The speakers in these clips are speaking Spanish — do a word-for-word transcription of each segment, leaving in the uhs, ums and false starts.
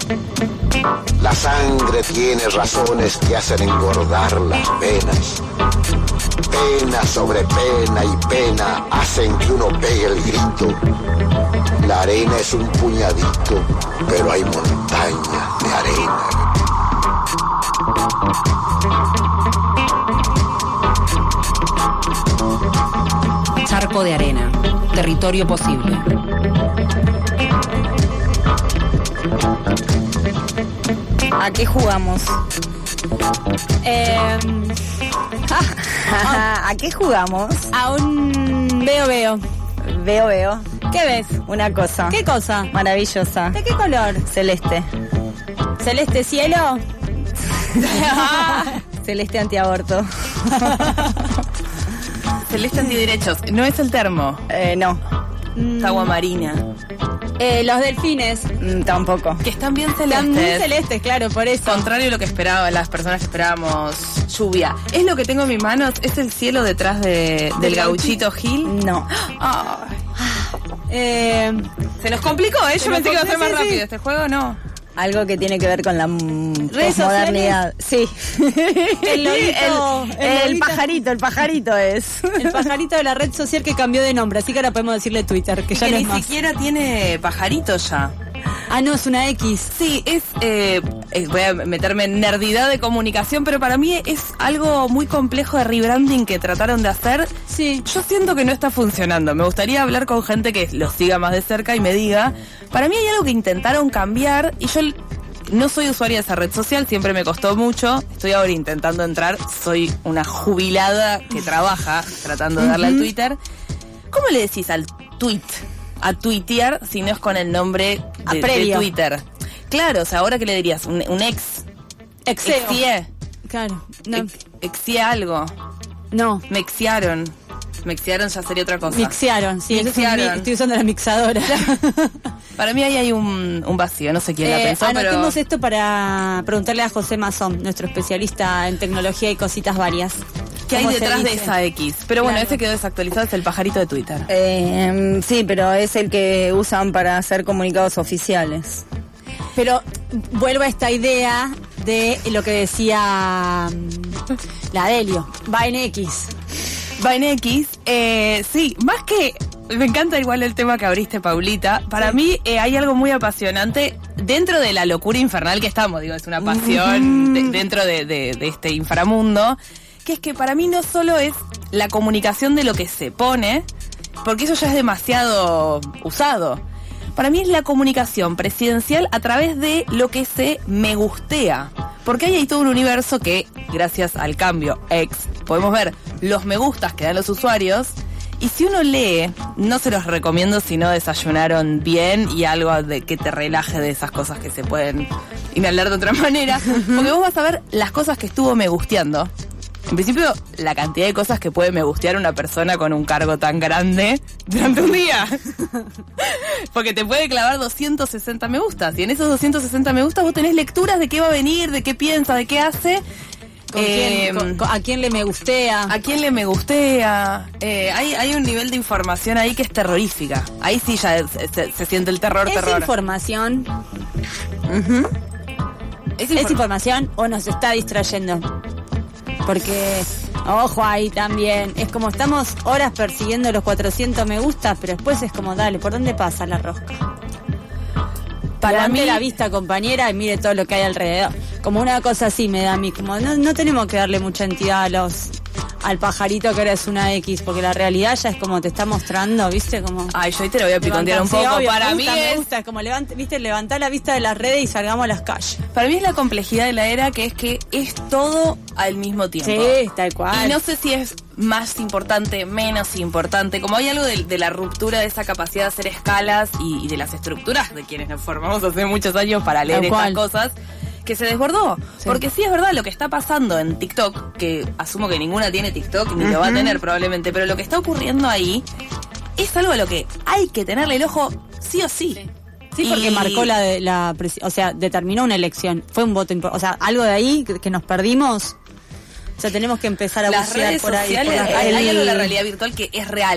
La sangre tiene razones que hacen engordar las penas. Pena sobre pena y pena hacen que uno pegue el grito. La arena es un puñadito, pero hay montañas de arena. Charco de arena, territorio posible. ¿A qué jugamos? Eh, ¿A qué jugamos? a un veo veo. Veo, veo. ¿Qué ves? Una cosa. ¿Qué cosa? Maravillosa. ¿De qué color? Celeste. ¿Celeste cielo? Celeste antiaborto. Celeste antiderechos. No es el termo. Eh, no. Es agua marina. Eh, los delfines. Mm, tampoco. Que están bien Están muy celestes. celestes, claro, por eso. Contrario a lo que esperaban las personas que esperábamos lluvia. ¿Es lo que tengo en mis manos? ¿Es el cielo detrás de, del gauchito Gil? No. Ay, Eh, se nos complicó, ¿eh? Yo nos pensé que iba a ser complicó, más sí, rápido. sí. Este juego no. Algo que tiene que ver con la mm, ¿Redes posmodernidad. Sí. El lobito, el, el el lobito. pajarito, el pajarito es. el pajarito de la red social que cambió de nombre, así que ahora podemos decirle Twitter, que Y ya que no ni es más. siquiera tiene pajarito ya. Ah, no, es una X. Sí, es, eh, eh, voy a meterme en nerdidad de comunicación, pero para mí es algo muy complejo de rebranding que trataron de hacer. Sí. Yo siento que no está funcionando. Me gustaría hablar con gente que lo siga más de cerca y me diga, para mí hay algo que intentaron cambiar y yo no soy usuaria de esa red social, siempre me costó mucho. Estoy ahora intentando entrar, soy una jubilada que trabaja tratando de darle al Twitter. ¿Cómo le decís al tweet? A tuitear si no es con el nombre A de, de previo. Twitter. Claro, o sea, ahora que le dirías, un, un ex, Exeo. exie, Claro. No. ex- exie algo, no. me exiaron, me exiaron ya sería otra cosa. Mixearon, sí, eso es un Mixearon. mi- estoy usando la mixadora. Para mí ahí hay un, un vacío, no sé quién la Eh, pensó, pero... anotemos esto para preguntarle a José Mazón, nuestro especialista en tecnología y cositas varias. ¿Qué hay ¿Cómo se detrás de dice? esa X? Pero bueno, Claro. ese quedó desactualizado, es el pajarito de Twitter. Eh, sí, pero es el que usan para hacer comunicados oficiales. Pero vuelvo a esta idea de lo que decía mm, la Delio. Va en X. Va en X, eh, sí, más que... Me encanta igual el tema que abriste, Paulita. Para Sí. mí eh, hay algo muy apasionante dentro de la locura infernal que estamos. Digo, es una pasión de- dentro de, de- de este inframundo. Que es que para mí no solo es la comunicación de lo que se pone, porque eso ya es demasiado usado. Para mí es la comunicación presidencial a través de lo que se me gustea. Porque ahí hay todo un universo que, gracias al cambio ex, podemos ver los me gustas que dan los usuarios. Y si uno lee, no se los recomiendo si no desayunaron bien y algo de que te relaje de esas cosas que se pueden inhalar de otra manera. Porque vos vas a ver las cosas que estuvo me gusteando. En principio, la cantidad de cosas que puede me gustear una persona con un cargo tan grande durante un día. Porque te puede clavar doscientos sesenta me gustas. Y en esos doscientos sesenta me gustas vos tenés lecturas de qué va a venir, de qué piensa, de qué hace. ¿Con Eh, quién, con- con- ¿A quién le me gustea? ¿A quién le me gustea? Eh, hay, hay un nivel de información ahí que es terrorífica. Ahí sí ya se, se- se siente el terror, ¿Es terror. información? Es ¿Es infor- información o nos está distrayendo? Porque, ojo ahí también, es como estamos horas persiguiendo los cuatrocientos me gusta, pero después es como, dale, ¿por dónde pasa la rosca? Para Levante mí- la vista, compañera, y mire todo lo que hay alrededor. Como una cosa así me da a mí, como no, no tenemos que darle mucha entidad a los al pajarito que ahora es una X, porque la realidad ya es como te está mostrando, ¿viste? Como... Ay, yo ahí te lo voy a picontear un Sí, poco. obvio, Para me mí gusta, me es... gusta, es como levante, viste, levantar la vista de las redes y salgamos a las calles. Para mí es la complejidad de la era, que es que es todo al mismo tiempo. Sí, tal cual. Y no sé si es más importante, menos importante. Como hay algo de, de la ruptura de esa capacidad de hacer escalas y, y de las estructuras de quienes nos formamos hace muchos años para leer Tal estas cual. cosas, que se desbordó. Sí. Porque sí es verdad lo que está pasando en TikTok, que asumo que ninguna tiene TikTok ni lo va a tener probablemente, pero lo que está ocurriendo ahí es algo a lo que hay que tenerle el ojo sí o sí. Sí, porque Y- marcó la, de, la presi- o sea, determinó una elección. Fue un voto importante. O sea, algo de ahí que, que nos perdimos. O sea, tenemos que empezar a Las bucear redes por ahí. sociales, por las hay, hay redes. algo de la realidad virtual que es real.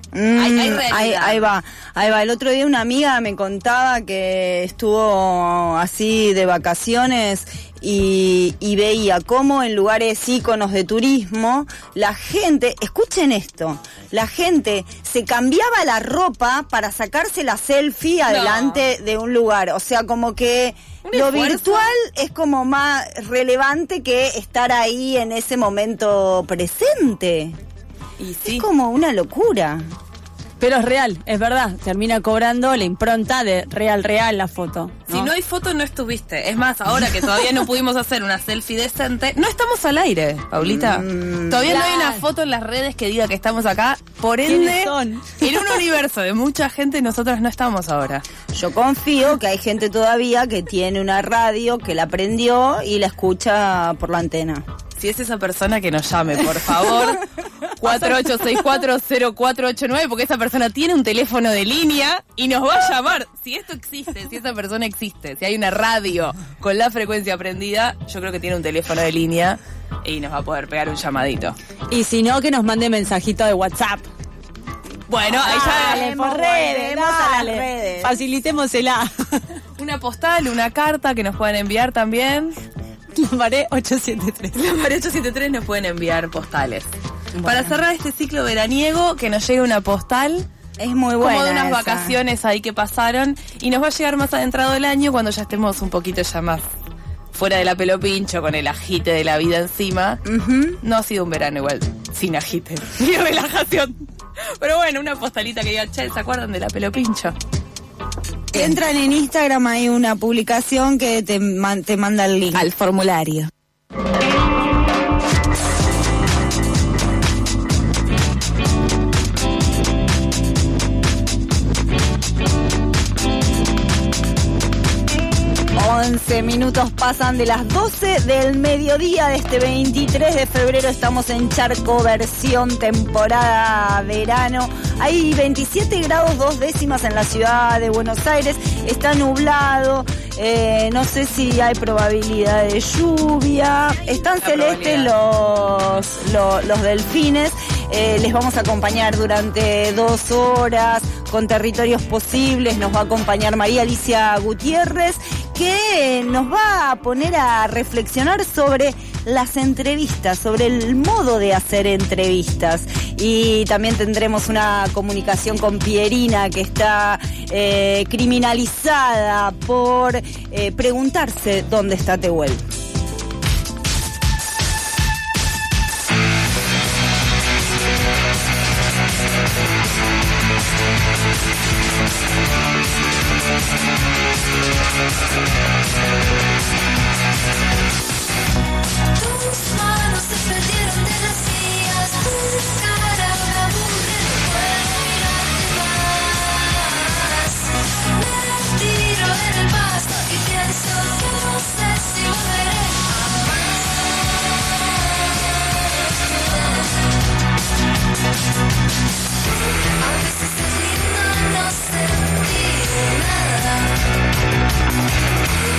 Mm, hay, hay realidad. ahí, ahí va, ahí va. El otro día una amiga me contaba que estuvo así de vacaciones y, y veía cómo en lugares íconos de turismo la gente, escuchen esto, la gente se cambiaba la ropa para sacarse la selfie adelante no. de un lugar. O sea, como que ¿Un lo esfuerzo? virtual es como más relevante que estar ahí en ese momento presente. Y sí. Es como una locura. Pero es real, es verdad. Termina cobrando la impronta de real, real la foto, ¿no? Si no hay foto, no estuviste. Es más, ahora que todavía no pudimos hacer una selfie decente, no estamos al aire, Paulita. Mm, todavía claro. no hay una foto en las redes que diga que estamos acá. Por ende, son? en un universo de mucha gente, nosotros no estamos ahora. Yo confío que hay gente todavía que tiene una radio, que la prendió y la escucha por la antena. Si es esa persona, que nos llame, por favor. cuatro ocho seis cuatro cero cuatro ocho nueve, porque esa persona tiene un teléfono de línea y nos va a llamar. Si esto existe, si esa persona existe, si hay una radio con la frecuencia prendida, yo creo que tiene un teléfono de línea y nos va a poder pegar un llamadito. Y si no, que nos mande mensajito de WhatsApp. Bueno, ahí ya... Dale, por redes, a las redes. Facilitémosela. Una postal, una carta que nos puedan enviar también. Lambaré ochocientos setenta y tres. Lambaré ochocientos setenta y tres nos pueden enviar postales. Bueno. Para cerrar este ciclo veraniego, que nos llegue una postal. Es muy buena. Como de unas esa. vacaciones ahí que pasaron. Y nos va a llegar más adentrado el año, cuando ya estemos un poquito ya más fuera de la pelo pincho, con el agite de la vida encima. Uh-huh. No ha sido un verano igual, sin agite ni relajación. Pero bueno, una postalita que diga, che, ¿se acuerdan de la pelo pincho? Entran en Instagram, hay una publicación que te, man, te manda el link al formulario. once minutos pasan de las doce del mediodía de este veintitrés de febrero. Estamos en Charco versión temporada verano. Hay veintisiete grados dos décimas en la ciudad de Buenos Aires. Está nublado. Eh, no sé si hay probabilidad de lluvia. Están celestes los, los, los delfines. Eh, les vamos a acompañar durante dos horas con Territorios Posibles. Nos va a acompañar María Alicia Gutiérrez, que nos va a poner a reflexionar sobre las entrevistas, sobre el modo de hacer entrevistas. Y también tendremos una comunicación con Pierina, que está eh, criminalizada por eh, preguntarse dónde está Tehuel. Tus manos se perdieron de las mías, tu cara me aburre, no puedo mirarte más. Me tiro en el pasto y pienso que no sé si volveré a veces es lindo no sentir nada.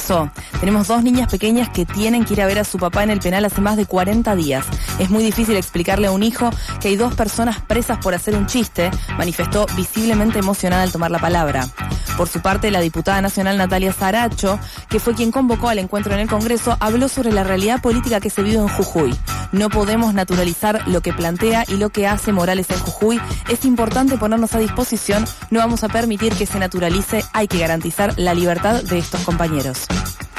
pasó. Tenemos dos niñas pequeñas que tienen que ir a ver a su papá en el penal hace más de cuarenta días. Es muy difícil explicarle a un hijo que hay dos personas presas por hacer un chiste, manifestó visiblemente emocionada al tomar la palabra. Por su parte, la diputada nacional Natalia Saracho, que fue quien convocó al encuentro en el Congreso, habló sobre la realidad política que se vive en Jujuy. No podemos naturalizar lo que plantea y lo que hace Morales en Jujuy. Es importante ponernos a disposición. No vamos a permitir que se naturalice. Hay que garantizar la libertad de estos compañeros.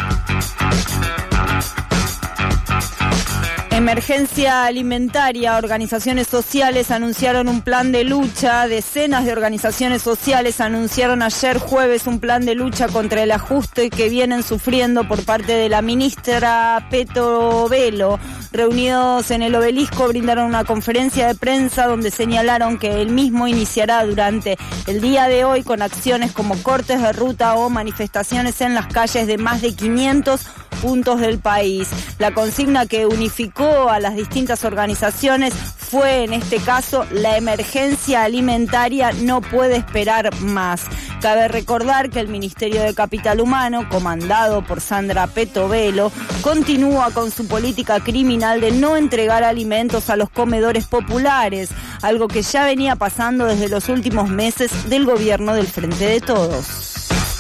Emergencia alimentaria. Organizaciones sociales anunciaron un plan de lucha. Decenas de organizaciones sociales anunciaron ayer jueves un plan de lucha contra el ajuste que vienen sufriendo por parte de la ministra Petovelo. Reunidos en el Obelisco, brindaron una conferencia de prensa donde señalaron que el mismo iniciará durante el día de hoy con acciones como cortes de ruta o manifestaciones en las calles de más de quinientos puntos del país. La consigna que unificó a las distintas organizaciones fue, en este caso, la emergencia alimentaria no puede esperar más. Cabe recordar que el Ministerio de Capital Humano, comandado por Sandra Petovelo, continúa con su política criminal de no entregar alimentos a los comedores populares, algo que ya venía pasando desde los últimos meses del gobierno del Frente de Todos.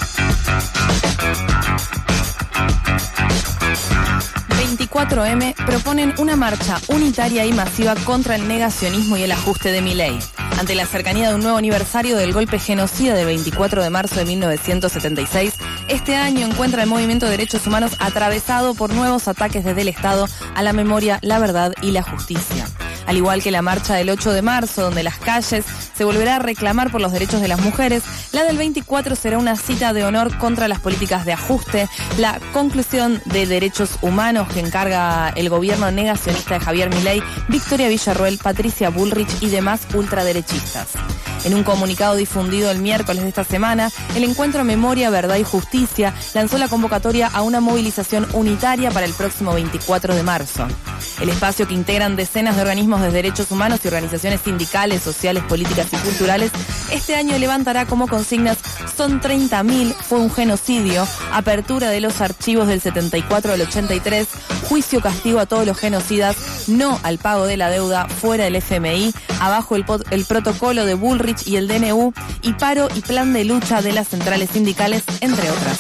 veinticuatro eme proponen una marcha unitaria y masiva contra el negacionismo y el ajuste de Milei. Ante la cercanía de un nuevo aniversario del golpe genocida del veinticuatro de marzo de mil novecientos setenta y seis, este año encuentra el movimiento de derechos humanos atravesado por nuevos ataques desde el Estado a la memoria, la verdad y la justicia. Al igual que la marcha del ocho de marzo, donde las calles se volverá a reclamar por los derechos de las mujeres, la del veinticuatro será una cita de honor contra las políticas de ajuste, la conclusión de derechos humanos que encarga el gobierno negacionista de Javier Milei, Victoria Villarruel, Patricia Bullrich y demás ultraderechistas. En un comunicado difundido el miércoles de esta semana, el Encuentro Memoria, Verdad y Justicia lanzó la convocatoria a una movilización unitaria para el próximo veinticuatro de marzo. El espacio, que integran decenas de organismos de derechos humanos y organizaciones sindicales, sociales, políticas y culturales, este año levantará como consignas Son treinta mil, fue un genocidio, apertura de los archivos del setenta y cuatro al ochenta y tres, juicio castigo a todos los genocidas, no al pago de la deuda, fuera del F M I, abajo el, el protocolo de Bullrich y el D N U, y paro y plan de lucha de las centrales sindicales, entre otras.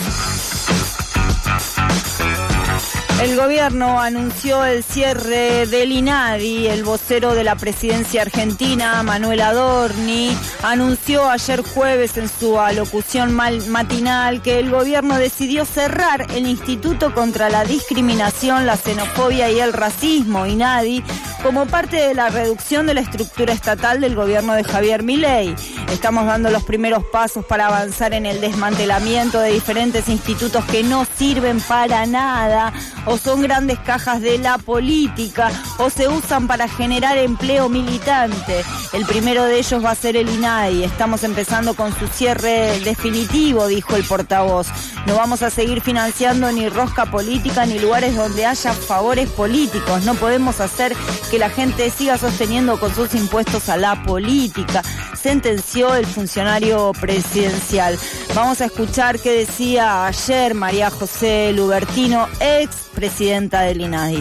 El gobierno anunció el cierre del INADI. El vocero de la presidencia argentina, Manuel Adorni, anunció ayer jueves en su alocución matinal que el gobierno decidió cerrar el Instituto contra la Discriminación, la Xenofobia y el Racismo, INADI, como parte de la reducción de la estructura estatal del gobierno de Javier Milei. Estamos dando los primeros pasos para avanzar en el desmantelamiento de diferentes institutos que no sirven para nada, o son grandes cajas de la política, o se usan para generar empleo militante. El primero de ellos va a ser el INADI. Estamos empezando con su cierre definitivo, dijo el portavoz. No vamos a seguir financiando ni rosca política ni lugares donde haya favores políticos. No podemos hacer que la gente siga sosteniendo con sus impuestos a la política, sentenció el funcionario presidencial. Vamos a escuchar qué decía ayer María José Lubertino, ex presidenta del INADI.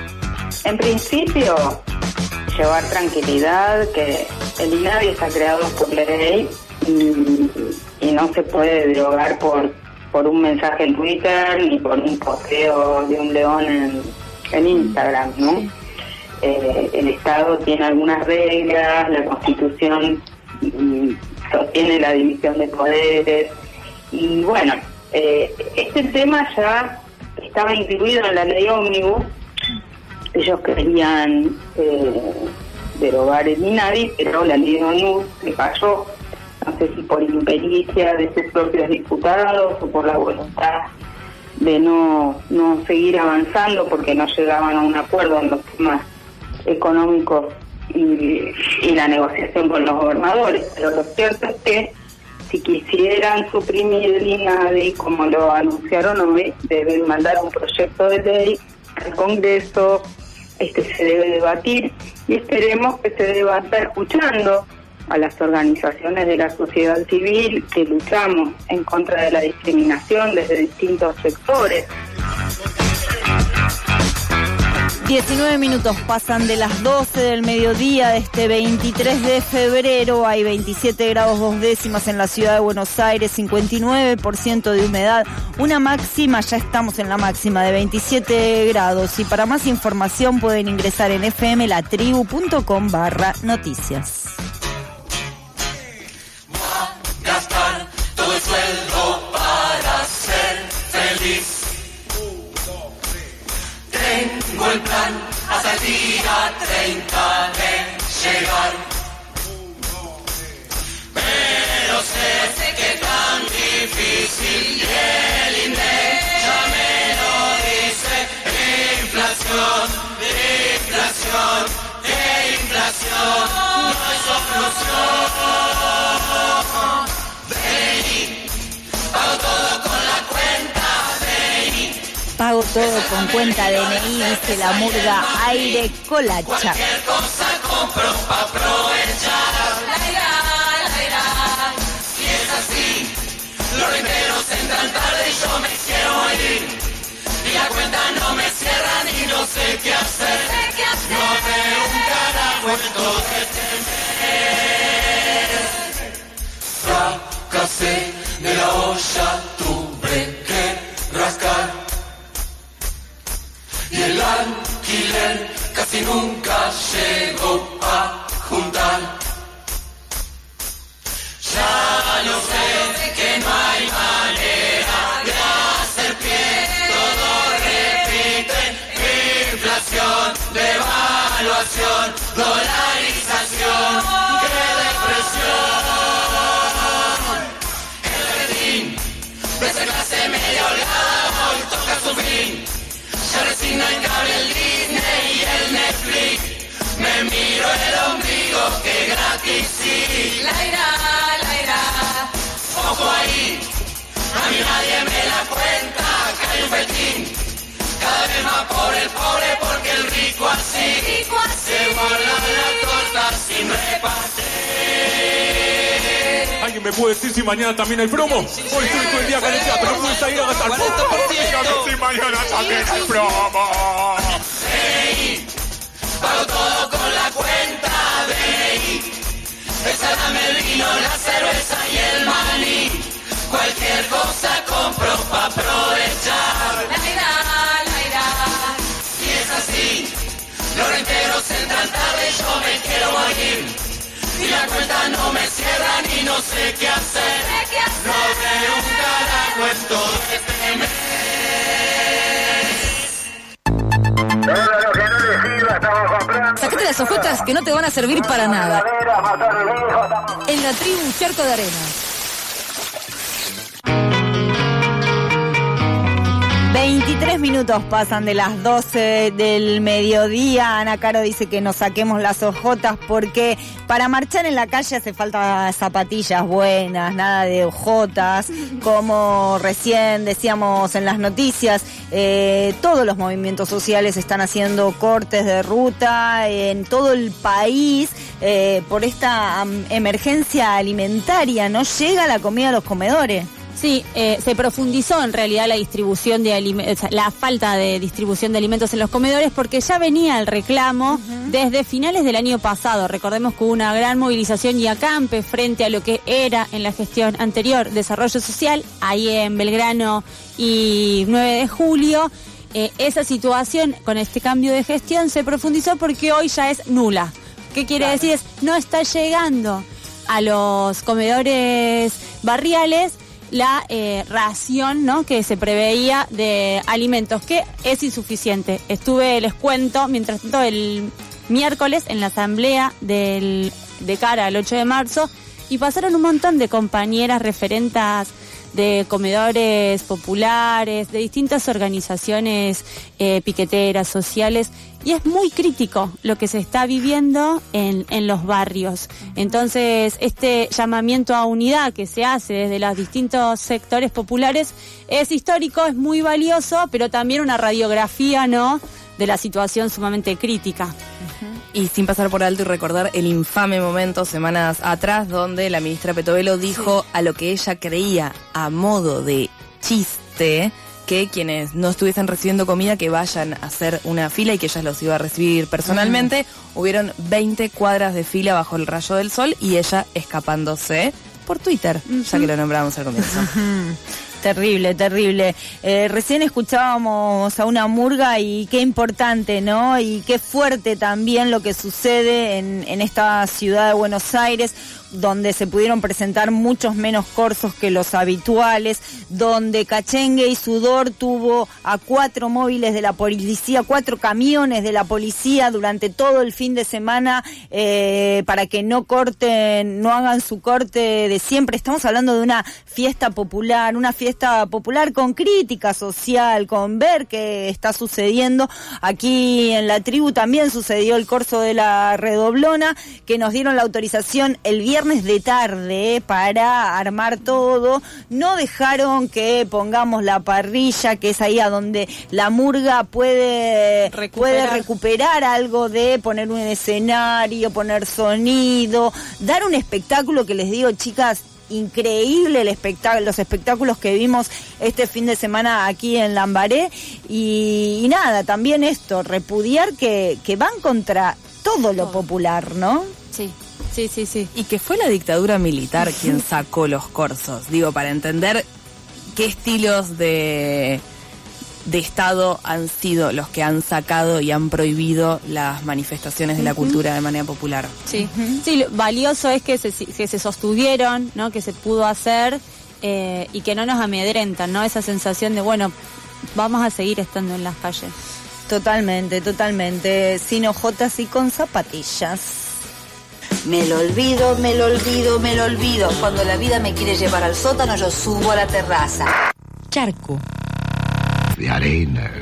En principio, llevar tranquilidad, que el INADI está creado por ley y, y no se puede derogar por, por un mensaje en Twitter ni por un posteo de un león en, en Instagram, ¿no? Sí. Eh, el Estado tiene algunas reglas, la Constitución y, sostiene la división de poderes y bueno, eh, este tema ya estaba incluido en la ley ómnibus. Ellos querían eh, derogar el INADI, pero la ley ómnibus se falló, no sé si por impericia de sus propios diputados o por la voluntad de no, no seguir avanzando porque no llegaban a un acuerdo en los temas económicos y, y la negociación con los gobernadores. Pero lo cierto es que si quisieran suprimir el INADI, como lo anunciaron hoy, deben mandar un proyecto de ley al Congreso. Este se debe debatir y esperemos que se debata escuchando a las organizaciones de la sociedad civil que luchamos en contra de la discriminación desde distintos sectores. diecinueve minutos pasan de las doce del mediodía de este veintitrés de febrero. Hay veintisiete grados dos décimas en la ciudad de Buenos Aires, cincuenta y nueve por ciento de humedad, una máxima, ya estamos en la máxima de veintisiete grados. Y para más información pueden ingresar en fmlatribu.com barra noticias. Gastar todo el sueldo para ser feliz. Tengo el plan hasta el día treinta de llegar. Pero sé, sé que tan difícil y el INDEC ya me lo dice. Inflación, inflación, inflación, no hay solución. Vení, pago todo con la cuenta, vení. Pago todo con cuenta de N I, dice la murga Aire Colacha. Cualquier cosa compro pa' aprovechar. La irá, la irá. Y es así, los renteros entran tarde y yo me quiero ir. Y la cuenta no me cierran y no sé qué hacer. No veo un carajo en todo este mes. Fracasé de la olla, tuve que rascar. Y el alquiler casi nunca llegó a juntar. Ya no sé que no hay manera de hacer pie, todo repite. Inflación, devaluación, dolarización, qué depresión. El Berlín, de esa clase media holgada, hoy toca su fin. Ya resigno el cable, el Disney y el Netflix. Me miro el ombligo, que gratis sí. La irá, la irá. Ojo ahí, a mí nadie me la cuenta. Acá hay un petín, cada vez más pobre el pobre, porque el rico así, rico así se guarda la torta sin repartir. ¿Alguien me puede decir si mañana también hay promo? Hoy estoy todo el día calentada, pero puedes ir a gastar promo. Si mañana también hay promo. Hey, pago todo con la cuenta, baby. Esa dame el vino, la cerveza y el maní. Cualquier cosa compro pa' aprovechar. La irá, la irá. Y es así, los renteros entran tarde y yo me quiero morir. Y la cuenta no me cierran y no sé qué hacer. No veo un carajo en todo este mes. Todo lo que no le sirva estamos comprando. Sacate las hojotas que no te van a servir para nada. En la tribu Charco de Arena. veintitrés minutos pasan de las doce del mediodía. Ana Caro dice que nos saquemos las hojotas porque para marchar en la calle hace falta zapatillas buenas, nada de hojotas. Como recién decíamos en las noticias, eh, todos los movimientos sociales están haciendo cortes de ruta en todo el país eh, por esta um, emergencia alimentaria. No llega la comida a los comedores. Sí, eh, se profundizó en realidad la distribución de alimentos, o sea, la falta de distribución de alimentos en los comedores porque ya venía el reclamo uh-huh. desde finales del año pasado. Recordemos que hubo una gran movilización y acampe frente a lo que era en la gestión anterior desarrollo social, ahí en Belgrano y nueve de julio. Eh, esa situación con este cambio de gestión se profundizó porque hoy ya es nula. ¿Qué quiere claro. decir? Es no está llegando a los comedores barriales la eh, ración, ¿no?, que se preveía de alimentos, que es insuficiente. Estuve, les cuento, mientras tanto, el miércoles en la asamblea del, de cara al ocho de marzo, y pasaron un montón de compañeras referentas de comedores populares, de distintas organizaciones eh, piqueteras, sociales, y es muy crítico lo que se está viviendo en, en los barrios. Entonces, este llamamiento a unidad que se hace desde los distintos sectores populares es histórico, es muy valioso, pero también una radiografía, ¿no?, de la situación sumamente crítica. Y sin pasar por alto y recordar el infame momento semanas atrás donde la ministra Petovelo dijo, sí, a lo que ella creía a modo de chiste, que quienes no estuviesen recibiendo comida que vayan a hacer una fila y que ella los iba a recibir personalmente. Uh-huh. Hubieron veinte cuadras de fila bajo el rayo del sol y ella escapándose por Twitter, uh-huh, ya que lo nombramos al comienzo. Uh-huh. Terrible, terrible. Eh, recién escuchábamos a una murga y qué importante, ¿no? Y qué fuerte también lo que sucede en, en esta ciudad de Buenos Aires, donde se pudieron presentar muchos menos corsos que los habituales, donde Cachengue y Sudor tuvo a cuatro móviles de la policía, cuatro camiones de la policía durante todo el fin de semana eh, para que no corten, no hagan su corte de siempre. Estamos hablando de una fiesta popular, una fiesta popular con crítica social, con ver qué está sucediendo. Aquí en la tribu también sucedió el corso de la Redoblona, que nos dieron la autorización el viernes de tarde para armar todo. No dejaron que pongamos la parrilla, que es ahí a donde la murga puede recuperar, puede recuperar algo de poner un escenario, poner sonido, dar un espectáculo que les digo, chicas, increíble el espectáculo, los espectáculos que vimos este fin de semana aquí en Lambaré. Y, y nada, también esto, repudiar que, que van contra todo lo popular, ¿no? Sí. Sí, sí, sí. Y que fue la dictadura militar quien sacó los corsos. Digo, para entender qué estilos de, de Estado han sido los que han sacado y han prohibido las manifestaciones de la cultura de manera popular. Sí, uh-huh. Sí, lo valioso es que se, que se sostuvieron, ¿no?, que se pudo hacer eh, y que no nos amedrentan, ¿no? Esa sensación de, bueno, vamos a seguir estando en las calles. Totalmente, totalmente. Sin ojotas y con zapatillas. Me lo olvido, me lo olvido, me lo olvido. Cuando la vida me quiere llevar al sótano, yo subo a la terraza. Charco de arena.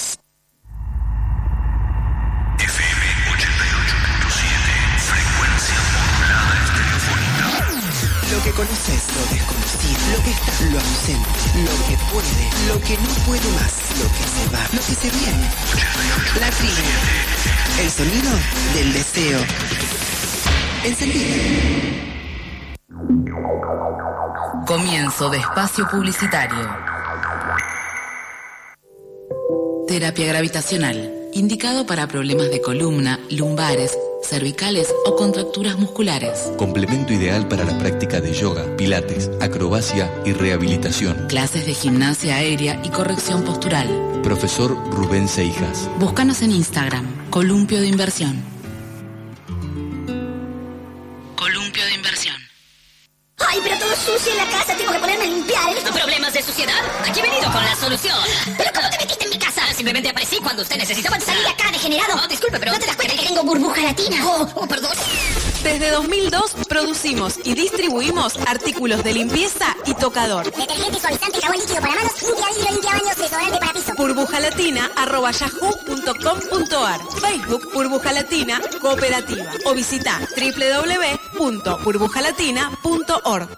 F M ochenta y ocho punto siete, frecuencia modulada estereofónica. Lo que conoces, lo desconocido, lo que está, lo ausente, lo que puede, lo que no puede más, lo que se va, lo que se viene. La tribu, el sonido del deseo. Encendido. Comienzo de espacio publicitario. Terapia gravitacional, indicado para problemas de columna, lumbares, cervicales o contracturas musculares. Complemento ideal para la práctica de yoga, pilates, acrobacia y rehabilitación. Clases de gimnasia aérea y corrección postural. Profesor Rubén Seijas. Búscanos en Instagram, Columpio de Inversión. Columpio de Inversión. ¡Ay, pero todo sucio en la casa! ¡Tengo que ponerme a limpiar! ¿Problemas de suciedad? Aquí he venido con la solución. ¿Pero cómo te metiste en mi casa? Simplemente aparecí cuando usted necesitaba entrar. ¡Salí de acá, degenerado! No, disculpe, pero... ¿No te das cuenta que tengo burbuja latina? ¡Oh, oh, perdón! Desde dos mil dos producimos y distribuimos artículos de limpieza y tocador. Detergente, suavizante, jabón líquido para manos, limpia vidrio, limpia baños, desodorante para piso. burbujalatina arroba yahoo punto com punto ar. Facebook Burbuja Latina Cooperativa. O visita doble u doble u doble u punto burbujalatina punto org.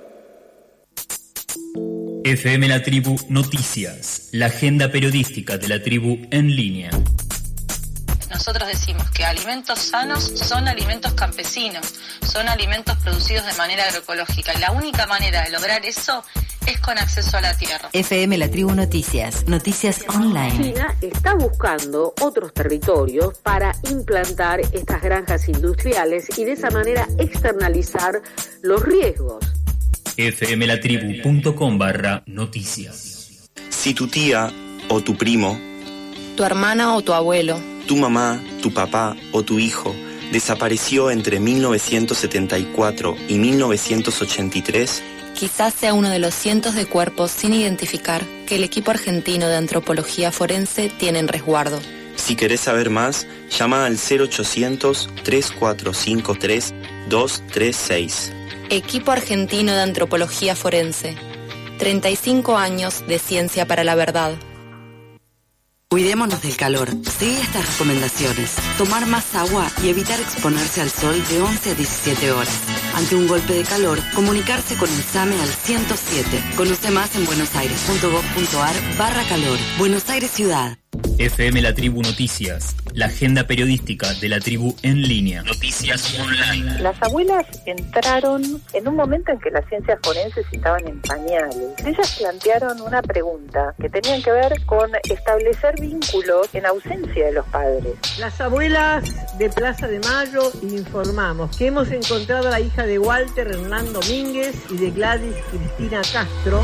F M La Tribu Noticias, la agenda periodística de la tribu en línea. Nosotros decimos que alimentos sanos son alimentos campesinos, son alimentos producidos de manera agroecológica y la única manera de lograr eso es con acceso a la tierra. F M La Tribu Noticias, noticias online. China está buscando otros territorios para implantar estas granjas industriales y de esa manera externalizar los riesgos. F M La Tribu punto com barra noticias. Si tu tía o tu primo, tu hermana o tu abuelo, tu mamá, tu papá o tu hijo desapareció entre mil novecientos setenta y cuatro y mil novecientos ochenta y tres, quizás sea uno de los cientos de cuerpos sin identificar que el equipo argentino de antropología forense tiene en resguardo. Si querés saber más, llama al cero ochocientos, tres cuatro cinco tres, dos tres seis. Equipo argentino de antropología forense. treinta y cinco años de ciencia para la verdad. Cuidémonos del calor. Sigue estas recomendaciones. Tomar más agua y evitar exponerse al sol de once a diecisiete horas. Ante un golpe de calor, comunicarse con el SAME al ciento siete. Conoce más en buenosaires.gov.ar barra calor. Buenos Aires Ciudad. F M La Tribu Noticias, la agenda periodística de la tribu en línea. Noticias online. Las abuelas entraron en un momento en que las ciencias forenses estaban en pañales. Ellas plantearon una pregunta que tenían que ver con establecer vínculos en ausencia de los padres. Las abuelas de Plaza de Mayo informamos que hemos encontrado a la hija de Walter Hernán Domínguez y de Gladys Cristina Castro.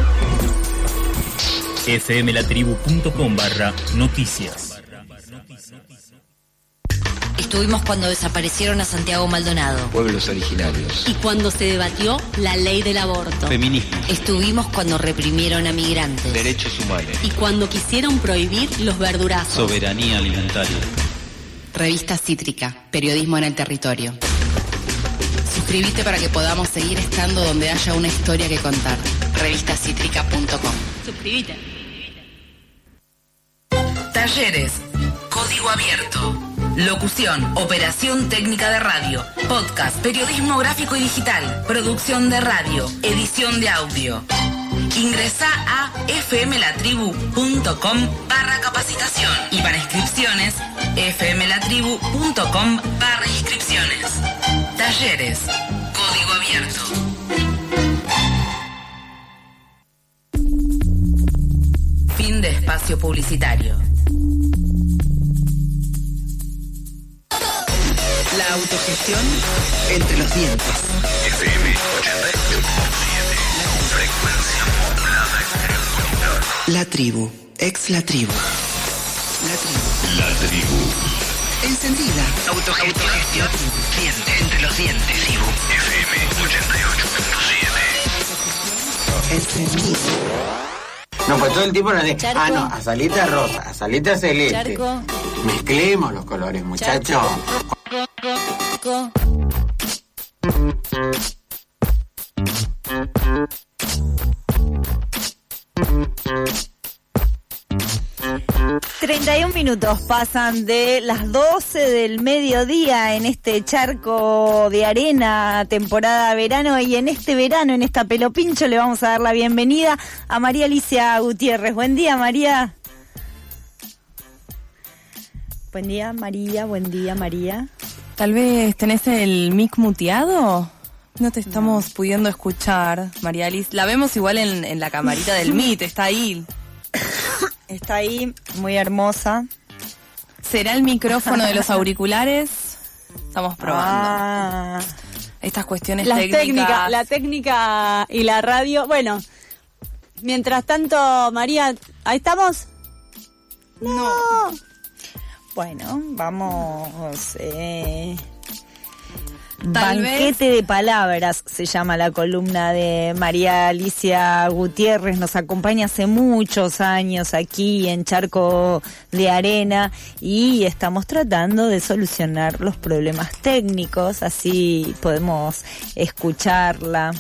fmlatribu.com barra noticias. Estuvimos cuando desaparecieron a Santiago Maldonado. Pueblos originarios. Y cuando se debatió la ley del aborto. Feminismo. Estuvimos cuando reprimieron a migrantes. Derechos humanos. Y cuando quisieron prohibir los verdurazos. Soberanía alimentaria. Revista Cítrica, periodismo en el territorio. Suscríbete para que podamos seguir estando donde haya una historia que contar. revista cítrica punto com. Suscríbete. Talleres. Código abierto. Locución, operación técnica de radio, podcast, periodismo gráfico y digital, producción de radio, edición de audio. Ingresá a fmlatribu.com barra capacitación y para inscripciones, fmlatribu.com barra inscripciones. Talleres. Código abierto. Fin de espacio publicitario. La autogestión entre los dientes. F M ochenta y ocho punto siete. Frecuencia modulada exterior. La tribu, ex la tribu. La tribu. La tribu. Encendida. Autogestión. Diente entre los dientes. Tribu. F M ochenta y ocho punto siete. Encendido. No, pues todo el tiempo nos de, Charco. ah, no, azalita rosa, azalita celeste. Charco. Mezclemos los colores, muchachos. Charco. treinta y un minutos pasan de las doce del mediodía en este charco de arena, temporada verano, y en este verano, en esta Pelopincho, le vamos a dar la bienvenida a María Alicia Gutiérrez. Buen día, María. Buen día, María. Buen día, María. Tal vez tenés el mic muteado. No te estamos no. pudiendo escuchar, María Alicia. La vemos igual en, en la camarita del Meet, está ahí. Está ahí, muy hermosa. ¿Será el micrófono de los auriculares? Estamos probando. Ah. Estas cuestiones Las técnicas. Técnica, la técnica y la radio. Bueno, mientras tanto, María, ¿ahí estamos? No. no. Bueno, vamos... Eh... Tal Banquete vez. de palabras se llama la columna de María Alicia Gutiérrez. Nos acompaña hace muchos años aquí en Charco de Arena y estamos tratando de solucionar los problemas técnicos, así podemos escucharla.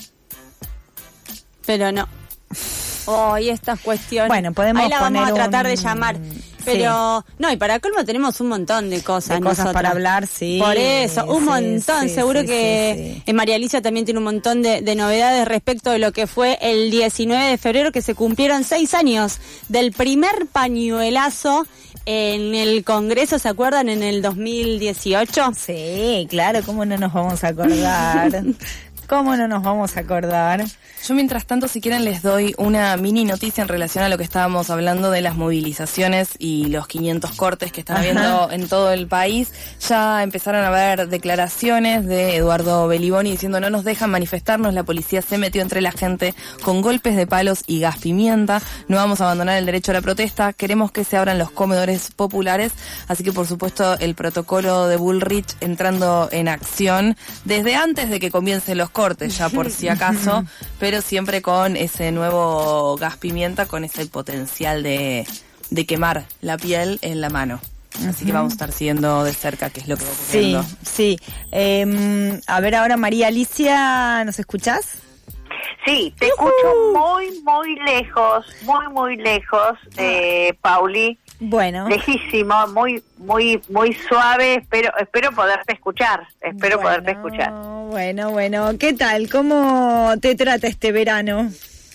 Pero no. Hoy oh, estas cuestiones. Bueno, podemos Ahí la vamos a tratar un... de llamar. Pero, sí. no, y para colmo tenemos un montón de cosas. De cosas nosotras. para hablar, sí. Por eso, un sí, montón. Sí, Seguro sí, que sí, sí. María Alicia también tiene un montón de, de novedades respecto de lo que fue el diecinueve de febrero, que se cumplieron seis años del primer pañuelazo en el Congreso, ¿se acuerdan? En el dos mil dieciocho. Sí, claro, ¿cómo no nos vamos a acordar? ¿Cómo no nos vamos a acordar? Yo mientras tanto, si quieren, les doy una mini noticia en relación a lo que estábamos hablando de las movilizaciones y los quinientos cortes que están Ajá. habiendo en todo el país. Ya empezaron a haber declaraciones de Eduardo Beliboni diciendo no nos dejan manifestarnos, la policía se metió entre la gente con golpes de palos y gas pimienta, no vamos a abandonar el derecho a la protesta, queremos que se abran los comedores populares, así que por supuesto el protocolo de Bullrich entrando en acción desde antes de que comiencen los cortes, ya por si acaso, pero siempre con ese nuevo gas pimienta, con ese potencial de, de quemar la piel en la mano. Así uh-huh. que vamos a estar siguiendo de cerca qué es lo que va ocurriendo. Sí, sí. Eh, a ver ahora, María Alicia, ¿nos escuchás? Sí, te uh-huh. escucho muy, muy lejos, muy, muy lejos, eh, Pauli. Bueno. Lejísimo, muy, muy, muy suave. Espero, espero poderte escuchar. Espero bueno, poderte escuchar. Bueno, bueno. ¿Qué tal? ¿Cómo te trata este verano?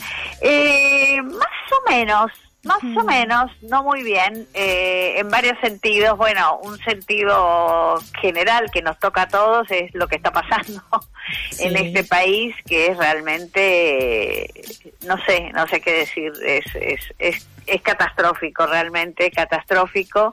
Eh, más o menos. Más o menos, no muy bien, eh, en varios sentidos. Bueno, un sentido general que nos toca a todos es lo que está pasando sí. en este país, que es realmente, no sé, no sé qué decir, es, es, es, es catastrófico, realmente catastrófico,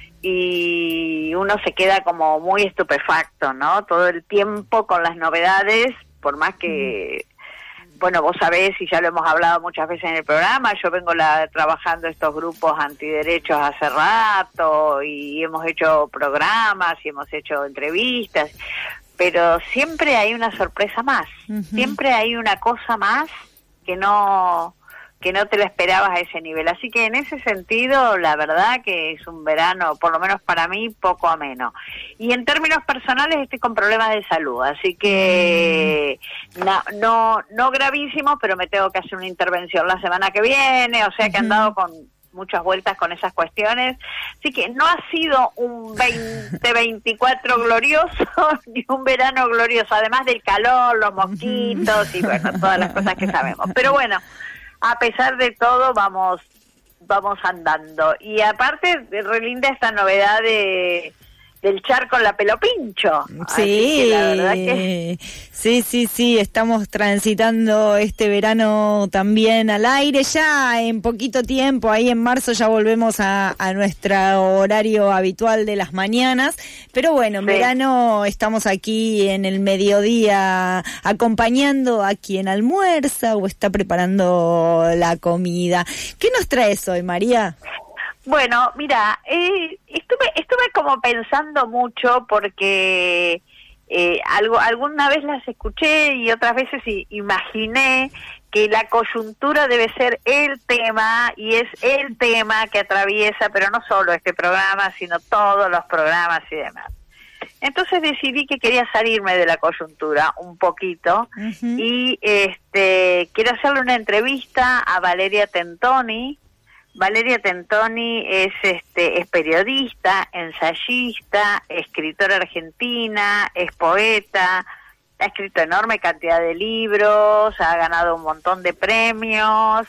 y uno se queda como muy estupefacto, ¿no? Todo el tiempo con las novedades, por más que... Bueno, vos sabés, y ya lo hemos hablado muchas veces en el programa, yo vengo la, trabajando estos grupos antiderechos hace rato y hemos hecho programas y hemos hecho entrevistas, pero siempre hay una sorpresa más, uh-huh. siempre hay una cosa más que no que no te la esperabas a ese nivel. Así que en ese sentido, la verdad que es un verano, por lo menos para mí, poco ameno. Y en términos personales estoy con problemas de salud, así que mm. no, no, no gravísimos, pero me tengo que hacer una intervención la semana que viene, o sea que he andado con muchas vueltas con esas cuestiones. Así que no ha sido un veinte veinticuatro glorioso, ni un verano glorioso, además del calor, los mosquitos y bueno, todas las cosas que sabemos. Pero bueno, a pesar de todo, vamos vamos andando. Y aparte, re linda esta novedad de del charco en la Pelopincho. Sí, la verdad que... sí, sí, sí, estamos transitando este verano también al aire. Ya en poquito tiempo, ahí en marzo ya volvemos a, a nuestro horario habitual de las mañanas. Pero bueno, en sí. verano estamos aquí en el mediodía acompañando a quien almuerza o está preparando la comida. ¿Qué nos traes hoy, María? Bueno, mira, eh, estuve estuve como pensando mucho porque eh, algo alguna vez las escuché y otras veces i- imaginé que la coyuntura debe ser el tema y es el tema que atraviesa, pero no solo este programa, sino todos los programas y demás. Entonces decidí que quería salirme de la coyuntura un poquito uh-huh. y este quiero hacerle una entrevista a Valeria Tentoni. Valeria Tentoni es este es periodista, ensayista, escritora argentina, es poeta, ha escrito enorme cantidad de libros, ha ganado un montón de premios.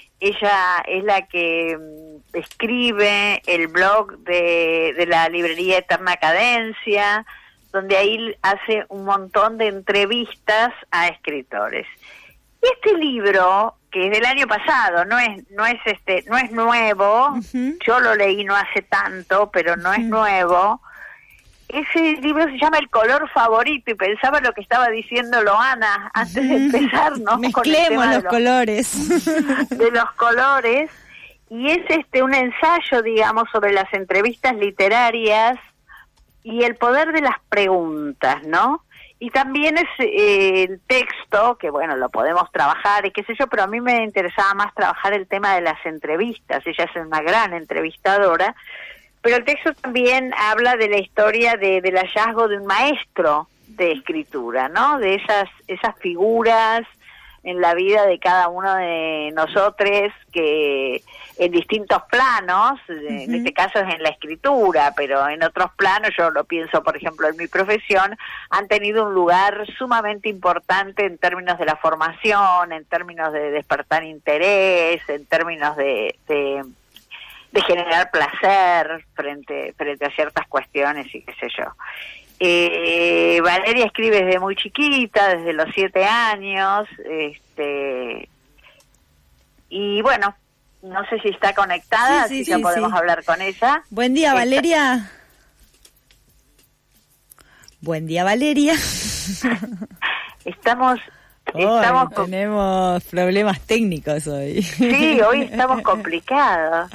Ella es la que um, escribe el blog de, de la librería Eterna Cadencia, donde ahí hace un montón de entrevistas a escritores. Y este libro, que es del año pasado, no es no es este no es nuevo, uh-huh. yo lo leí no hace tanto, pero no uh-huh. es nuevo. Ese libro se llama El color favorito y pensaba lo que estaba diciendo Loana antes uh-huh. de empezar, ¿no? Mezclemos con el tema los, de los colores. de los colores, y es este un ensayo, digamos, sobre las entrevistas literarias y el poder de las preguntas, ¿no? Y también es eh, el texto, que bueno, lo podemos trabajar y qué sé yo, pero a mí me interesaba más trabajar el tema de las entrevistas. Ella es una gran entrevistadora, pero el texto también habla de la historia de, del hallazgo de un maestro de escritura, ¿no? De esas, esas figuras en la vida de cada uno de nosotros que en distintos planos, uh-huh. en este caso es en la escritura, pero en otros planos, yo lo pienso por ejemplo en mi profesión, han tenido un lugar sumamente importante en términos de la formación, en términos de despertar interés, en términos de, de, de generar placer frente, frente a ciertas cuestiones y qué sé yo. Eh, Valeria escribe desde muy chiquita, desde los siete años, este, y bueno, no sé si está conectada, sí, sí, así que sí, podemos sí. hablar con ella. Buen día, Esta... Valeria. Buen día, Valeria. Estamos, oh, estamos con... tenemos problemas técnicos hoy. Sí, hoy estamos complicados.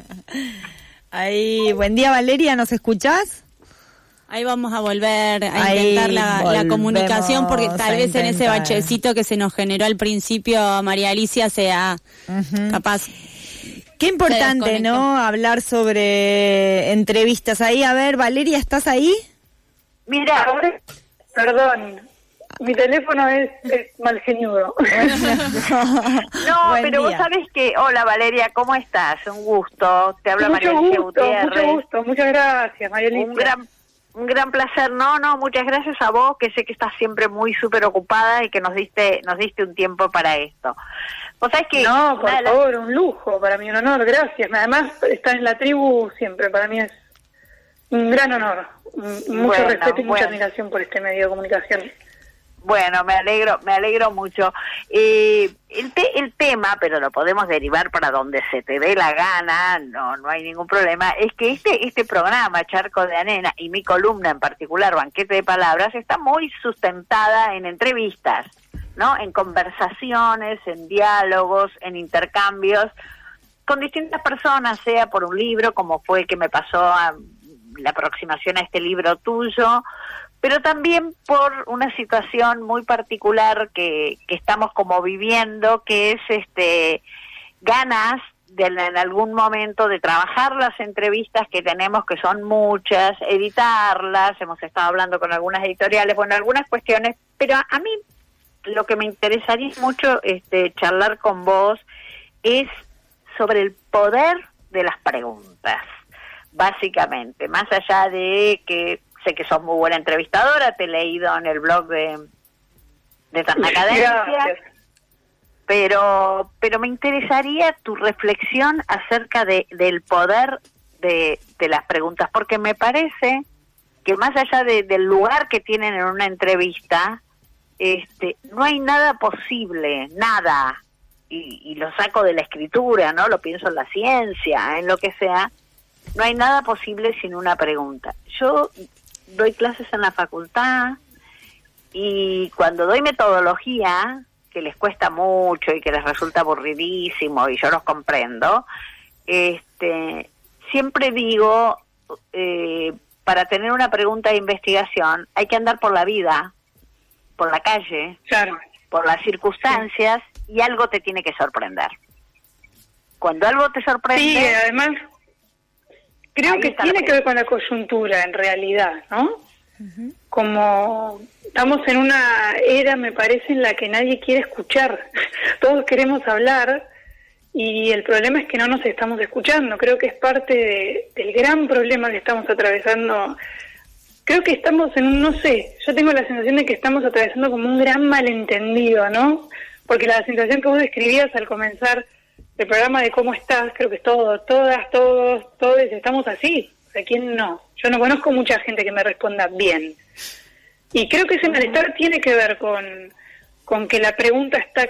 Ahí, buen día, Valeria, ¿nos escuchás? Ahí vamos a volver a Ahí intentar la, la comunicación porque tal vez en ese bachecito que se nos generó al principio, María Alicia, sea uh-huh. capaz. Qué importante, ¿no? Hablar sobre entrevistas. Ahí, a ver, Valeria, ¿estás ahí? Mira, ahora, perdón. Mi teléfono es, es malgeñudo. No, Buen pero día. vos sabés que... Hola Valeria, ¿cómo estás? Un gusto. Te habla Mucho María Alicia gusto, Gutiérrez. mucho gusto. Muchas gracias, María Alicia. Un gran, un gran placer. No, no, muchas gracias a vos, que sé que estás siempre muy súper ocupada y que nos diste nos diste un tiempo para esto. Vos sabés que... No, por una de las- favor, un lujo, para mí un honor, gracias. Además, estar en la tribu siempre para mí es un gran honor. M- Mucho Bueno, respeto y mucha bueno. admiración por este medio de comunicación. Bueno, me alegro, me alegro mucho. Eh, el, te- el tema, pero lo podemos derivar para donde se te dé la gana, no no hay ningún problema, es que este este programa, Charco de Arena, y mi columna en particular, Banquete de Palabras, está muy sustentada en entrevistas, ¿no? En conversaciones, en diálogos, en intercambios con distintas personas, sea por un libro, como fue que me pasó a la aproximación a este libro tuyo, pero también por una situación muy particular que, que estamos como viviendo, que es este ganas de en algún momento de trabajar las entrevistas que tenemos, que son muchas, editarlas, hemos estado hablando con algunas editoriales, bueno, algunas cuestiones, pero a, a mí lo que me interesaría mucho este charlar con vos es sobre el poder de las preguntas, básicamente, más allá de que sé que sos muy buena entrevistadora, te he leído en el blog de, de Tarnacadencia, Gracias. pero pero me interesaría tu reflexión acerca de del poder de, de las preguntas, porque me parece que más allá de, del lugar que tienen en una entrevista, este no hay nada posible, nada, y, y lo saco de la escritura, ¿no? Lo pienso en la ciencia, en lo que sea, no hay nada posible sin una pregunta. Yo doy clases en la facultad y cuando doy metodología, que les cuesta mucho y que les resulta aburridísimo y yo los comprendo, este siempre digo, eh, para tener una pregunta de investigación hay que andar por la vida, por la calle, claro, por las circunstancias, y algo te tiene que sorprender. Cuando algo te sorprende... Sí, además, creo ahí que está la tiene que ver con la coyuntura, en realidad, ¿no? Como estamos en una era, me parece, en la que nadie quiere escuchar. Todos queremos hablar y el problema es que no nos estamos escuchando. Creo que es parte de, del gran problema que estamos atravesando. Creo que estamos en un, no sé, yo tengo la sensación de que estamos atravesando como un gran malentendido, ¿no? Porque la sensación que vos describías al comenzar el programa de cómo estás, creo que todos, todas, todos, todos estamos así. O sea, ¿quién no? Yo no conozco mucha gente que me responda bien. Y creo que ese malestar tiene que ver con, con que la pregunta está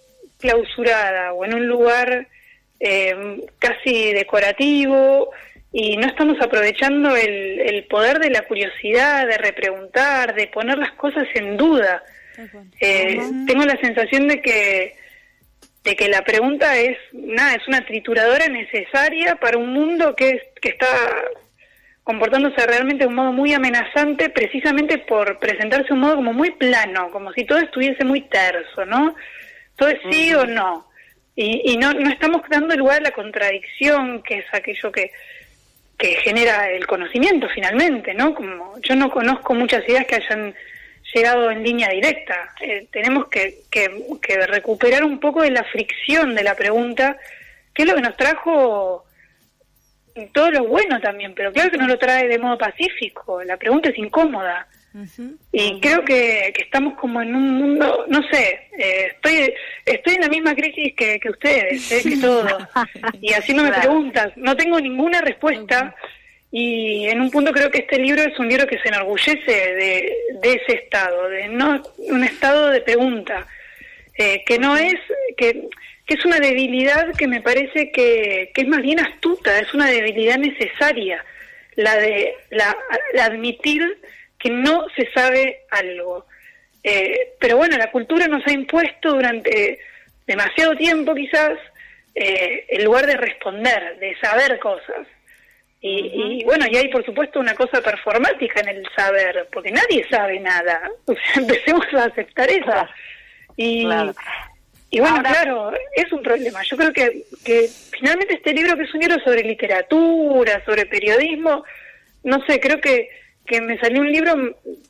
clausurada o en un lugar eh, casi decorativo y no estamos aprovechando el, el poder de la curiosidad, de repreguntar, de poner las cosas en duda. Eh, tengo la sensación de que de que la pregunta es nada, es una trituradora necesaria para un mundo que es, que está comportándose realmente de un modo muy amenazante, precisamente por presentarse de un modo como muy plano, como si todo estuviese muy terso, ¿no? Todo es sí uh-huh. o no. Y, y no, no estamos dando lugar a la contradicción, que es aquello que, que genera el conocimiento finalmente, ¿no? Como yo no conozco muchas ideas que hayan llegado en línea directa. Eh, tenemos que, que, que recuperar un poco de la fricción de la pregunta, que es lo que nos trajo todo lo bueno también, pero claro que no lo trae de modo pacífico. La pregunta es incómoda. Uh-huh. Y uh-huh. creo que, que estamos como en un mundo, no sé, eh, estoy estoy en la misma crisis que, que ustedes, eh, que todos, y haciéndome claro. preguntas. No tengo ninguna respuesta. Uh-huh. Y en un punto creo que este libro es un libro que se enorgullece de, de ese estado, de no un estado de pregunta, eh, que no es, que, que es una debilidad que me parece que, que es más bien astuta, es una debilidad necesaria, la de la, la admitir que no se sabe algo. Eh, pero bueno, la cultura nos ha impuesto durante demasiado tiempo quizás eh, el lugar de responder, de saber cosas. Y, uh-huh. y bueno, y hay por supuesto una cosa performática en el saber, porque nadie sabe nada. O sea, empecemos a aceptar eso. Claro. Y, claro. y bueno, Ahora... claro, es un problema. Yo creo que, que finalmente este libro, que es un libro sobre literatura, sobre periodismo, no sé, creo que, que me salió un libro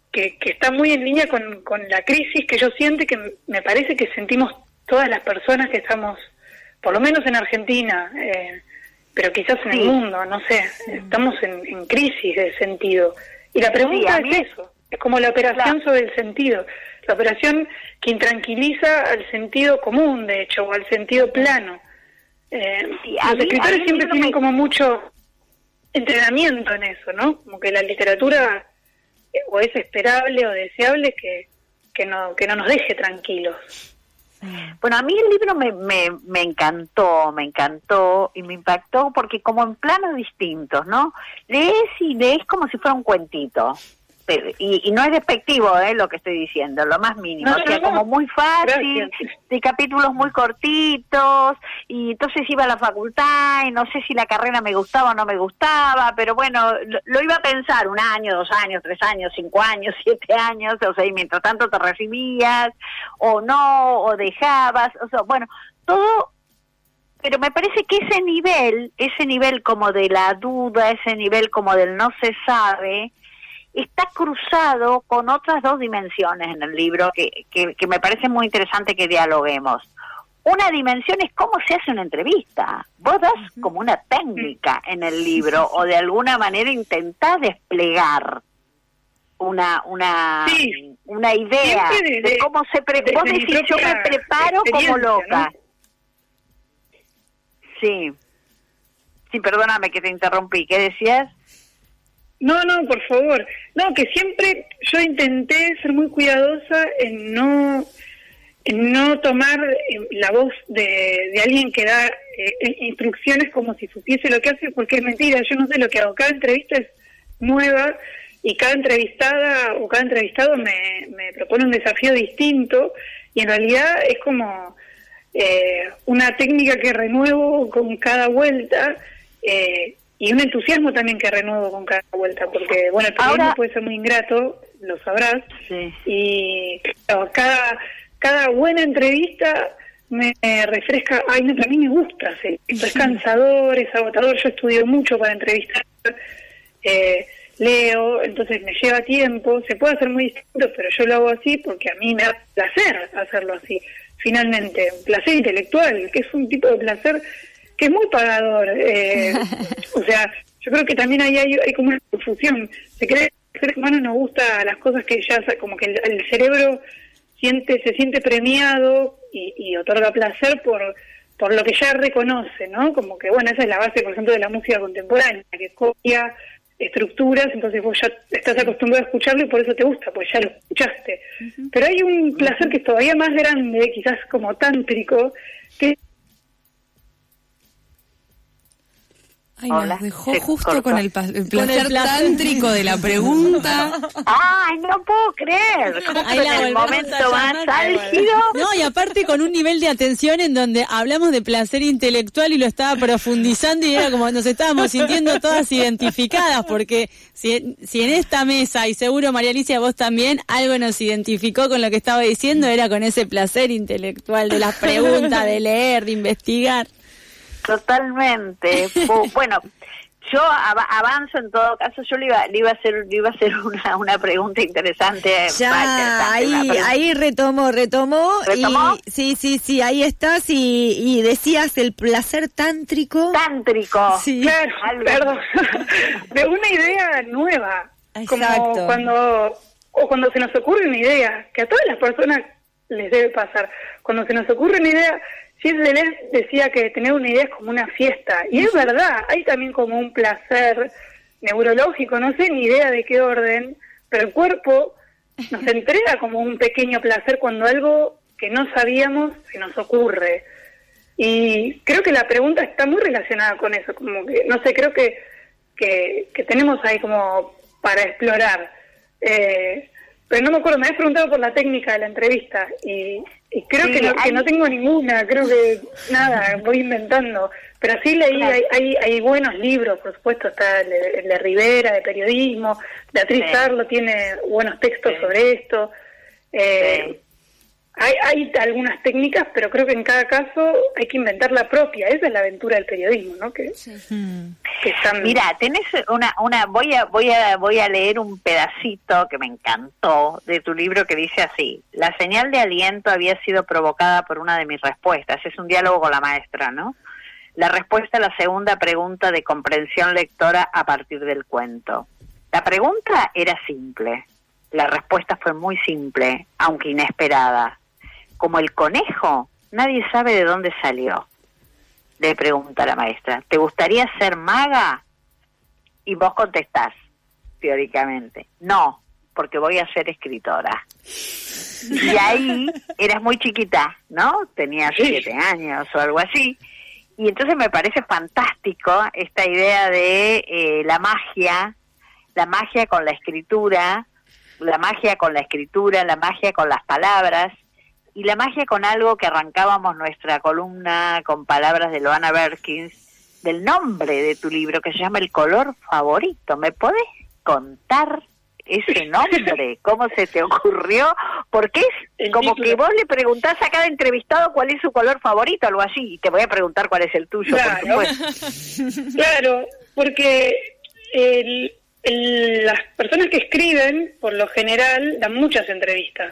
que, que está muy en línea con, con la crisis que yo siento y que me parece que sentimos todas las personas que estamos, por lo menos en Argentina, eh, pero quizás en sí. el mundo, no sé, estamos en, en crisis de sentido. Y la pregunta sí, es eso, es como la operación claro. sobre el sentido, la operación que intranquiliza al sentido común, de hecho, o al sentido plano. Eh, sí, los mí, escritores siempre tienen me... como mucho entrenamiento en eso, ¿no? Como que la literatura eh, o es esperable o deseable que, que, no, que no nos deje tranquilos. Bueno, a mí el libro me, me, me encantó, me encantó y me impactó porque como en planos distintos, ¿no? Lees y lees como si fuera un cuentito. Y, y no es despectivo, ¿eh? Lo que estoy diciendo, lo más mínimo. No, no, o sea, no, como muy fácil, gracias. De capítulos muy cortitos, y entonces iba a la facultad y no sé si la carrera me gustaba o no me gustaba, pero bueno, lo, lo iba a pensar un año, dos años, tres años, cinco años, siete años, o sea, y mientras tanto te recibías, o no, o dejabas, o sea, bueno, todo... Pero me parece que ese nivel, ese nivel como de la duda, ese nivel como del no se sabe, está cruzado con otras dos dimensiones en el libro que, que, que me parece muy interesante que dialoguemos. Una dimensión es cómo se hace una entrevista. Vos das como una técnica en el libro o de alguna manera intentás desplegar una una sí. una idea de, de cómo se prepara. Vos decís, yo me preparo como loca. ¿No? Sí. Sí, perdóname que te interrumpí. ¿Qué decías? No, no, por favor. No, que siempre yo intenté ser muy cuidadosa en no en no tomar la voz de, de alguien que da eh, instrucciones como si supiese lo que hace, porque es mentira, yo no sé lo que hago. Cada entrevista es nueva y cada entrevistada o cada entrevistado me, me propone un desafío distinto y en realidad es como eh, una técnica que renuevo con cada vuelta, eh, y un entusiasmo también que renuevo con cada vuelta, porque, bueno, el periodismo Ahora... puede ser muy ingrato, lo sabrás, sí. y claro, cada cada buena entrevista me refresca, ay, no, a mí me gusta, sí. Esto es cansador, es agotador, yo estudio mucho para entrevistar, eh, leo, entonces me lleva tiempo, se puede hacer muy distinto, pero yo lo hago así porque a mí me da placer hacerlo así, finalmente, un placer intelectual, que es un tipo de placer que es muy pagador, eh, o sea, yo creo que también ahí hay, hay como una confusión, se cree que el ser humano nos gusta las cosas que ya, como que el, el cerebro siente se siente premiado y, y otorga placer por por lo que ya reconoce, ¿no? Como que, bueno, esa es la base, por ejemplo, de la música contemporánea, que copia estructuras, entonces vos ya estás acostumbrado a escucharlo y por eso te gusta, pues ya lo escuchaste. Uh-huh. Pero hay un placer que es todavía más grande, quizás como tántrico, que Ay, Hola. Nos dejó Se justo cortó. con el, pa- el placer el tántrico de la pregunta. Ay, no puedo creer. Ay, en el momento más álgido. No, y aparte con un nivel de atención en donde hablamos de placer intelectual y lo estaba profundizando y era como nos estábamos sintiendo todas identificadas, porque si, si en esta mesa, y seguro María Alicia vos también, algo nos identificó con lo que estaba diciendo, era con ese placer intelectual de las preguntas, de leer, de investigar. Totalmente. Bueno, yo av- avanzo en todo caso. Yo le iba, le iba a hacer, le iba a hacer una, una pregunta interesante. Ya, interesante, ahí, pregunta. ahí retomó, retomó. ¿Retomó? Y, sí, sí, sí, ahí estás y, y decías el placer tántrico. Tántrico. Sí. Claro, perdón. De una idea nueva. Exacto. Como cuando, o cuando se nos ocurre una idea, que a todas las personas les debe pasar. Cuando se nos ocurre una idea, Gilles Deleuze decía que tener una idea es como una fiesta, y es verdad, hay también como un placer neurológico, no sé ni idea de qué orden, pero el cuerpo nos entrega como un pequeño placer cuando algo que no sabíamos se nos ocurre. Y creo que la pregunta está muy relacionada con eso, como que, no sé, creo que, que, que tenemos ahí como para explorar. Eh, pero no me acuerdo, me habías preguntado por la técnica de la entrevista, y... Y creo sí, que, no, hay... que no tengo ninguna, creo que nada, voy inventando. Pero sí leí, claro. hay, hay hay buenos libros, por supuesto, está el de, el de Rivera, de periodismo, Beatriz sí. Arlo tiene buenos textos sí. sobre esto. Eh, sí. hay, hay algunas técnicas, pero creo que en cada caso hay que inventar la propia. Esa es la aventura del periodismo, ¿no? Que, sí. que están... Mira, tenés una, una, voy a, voy a, voy a leer un pedacito que me encantó de tu libro que dice así: la señal de aliento había sido provocada por una de mis respuestas. Es un diálogo con la maestra, ¿no? La respuesta a la segunda pregunta de comprensión lectora a partir del cuento. La pregunta era simple. La respuesta fue muy simple, aunque inesperada. Como el conejo, nadie sabe de dónde salió. Le pregunta la maestra: ¿te gustaría ser maga? Y vos contestás, teóricamente: no, porque voy a ser escritora. Y ahí eras muy chiquita, ¿no? Tenías siete años o algo así. Y entonces me parece fantástico esta idea de eh, la magia, la magia con la escritura, la magia con la escritura, la magia con las palabras, y la magia con algo que arrancábamos nuestra columna con palabras de Loana Berkins, del nombre de tu libro, que se llama El color favorito. ¿Me podés contar ese nombre? ¿Cómo se te ocurrió? Porque es como que vos le preguntás a cada entrevistado cuál es su color favorito, algo así, y te voy a preguntar cuál es el tuyo, claro. por supuesto. Claro, porque el, el, las personas que escriben, por lo general, dan muchas entrevistas.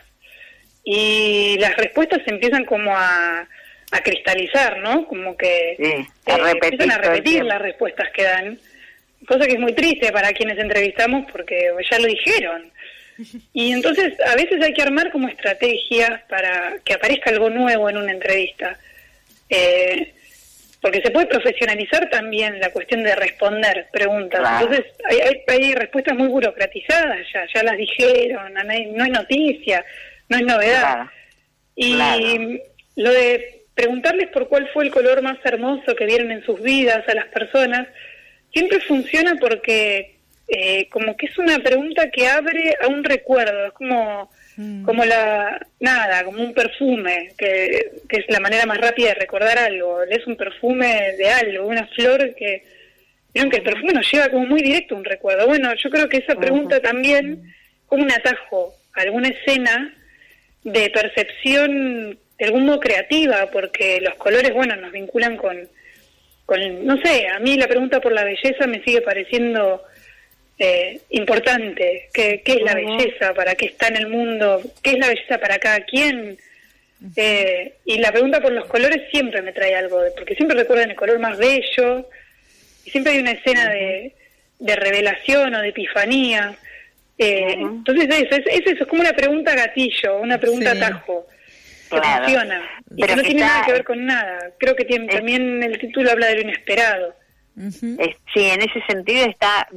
Y las respuestas se empiezan como a, a cristalizar, ¿no? Como que sí, a repetir, empiezan a repetir las respuestas que dan. Cosa que es muy triste para quienes entrevistamos porque ya lo dijeron. Y entonces a veces hay que armar como estrategias para que aparezca algo nuevo en una entrevista. Eh, porque se puede profesionalizar también la cuestión de responder preguntas. Claro. Entonces hay, hay, hay respuestas muy burocratizadas, ya, ya las dijeron, no hay, no hay noticia, no es novedad. Claro. Y claro. Lo de preguntarles por cuál fue el color más hermoso que vieron en sus vidas a las personas, siempre funciona porque eh, como que es una pregunta que abre a un recuerdo, es como mm. como la nada, como un perfume, que, que es la manera más rápida de recordar algo. Es un perfume de algo, una flor que vieron que el perfume nos lleva como muy directo a un recuerdo. Bueno, yo creo que esa pregunta también como un atajo a alguna escena de percepción de algún modo creativa, porque los colores, bueno, nos vinculan con Con, no sé, a mí la pregunta por la belleza me sigue pareciendo eh, importante. ¿Qué, ¿Qué es la belleza? ¿Para qué está en el mundo? ¿Qué es la belleza para cada quien? Eh, y la pregunta por los colores siempre me trae algo, de, porque siempre recuerdan el color más bello, y siempre hay una escena de, de revelación o de epifanía. Eh, entonces eso, es, es eso, es como una pregunta gatillo, una pregunta sí. atajo. Que claro. funciona, y pero que no que tiene está, nada que ver con nada. Creo que tiene, es, también el título habla de lo inesperado. Es, sí, en ese sentido está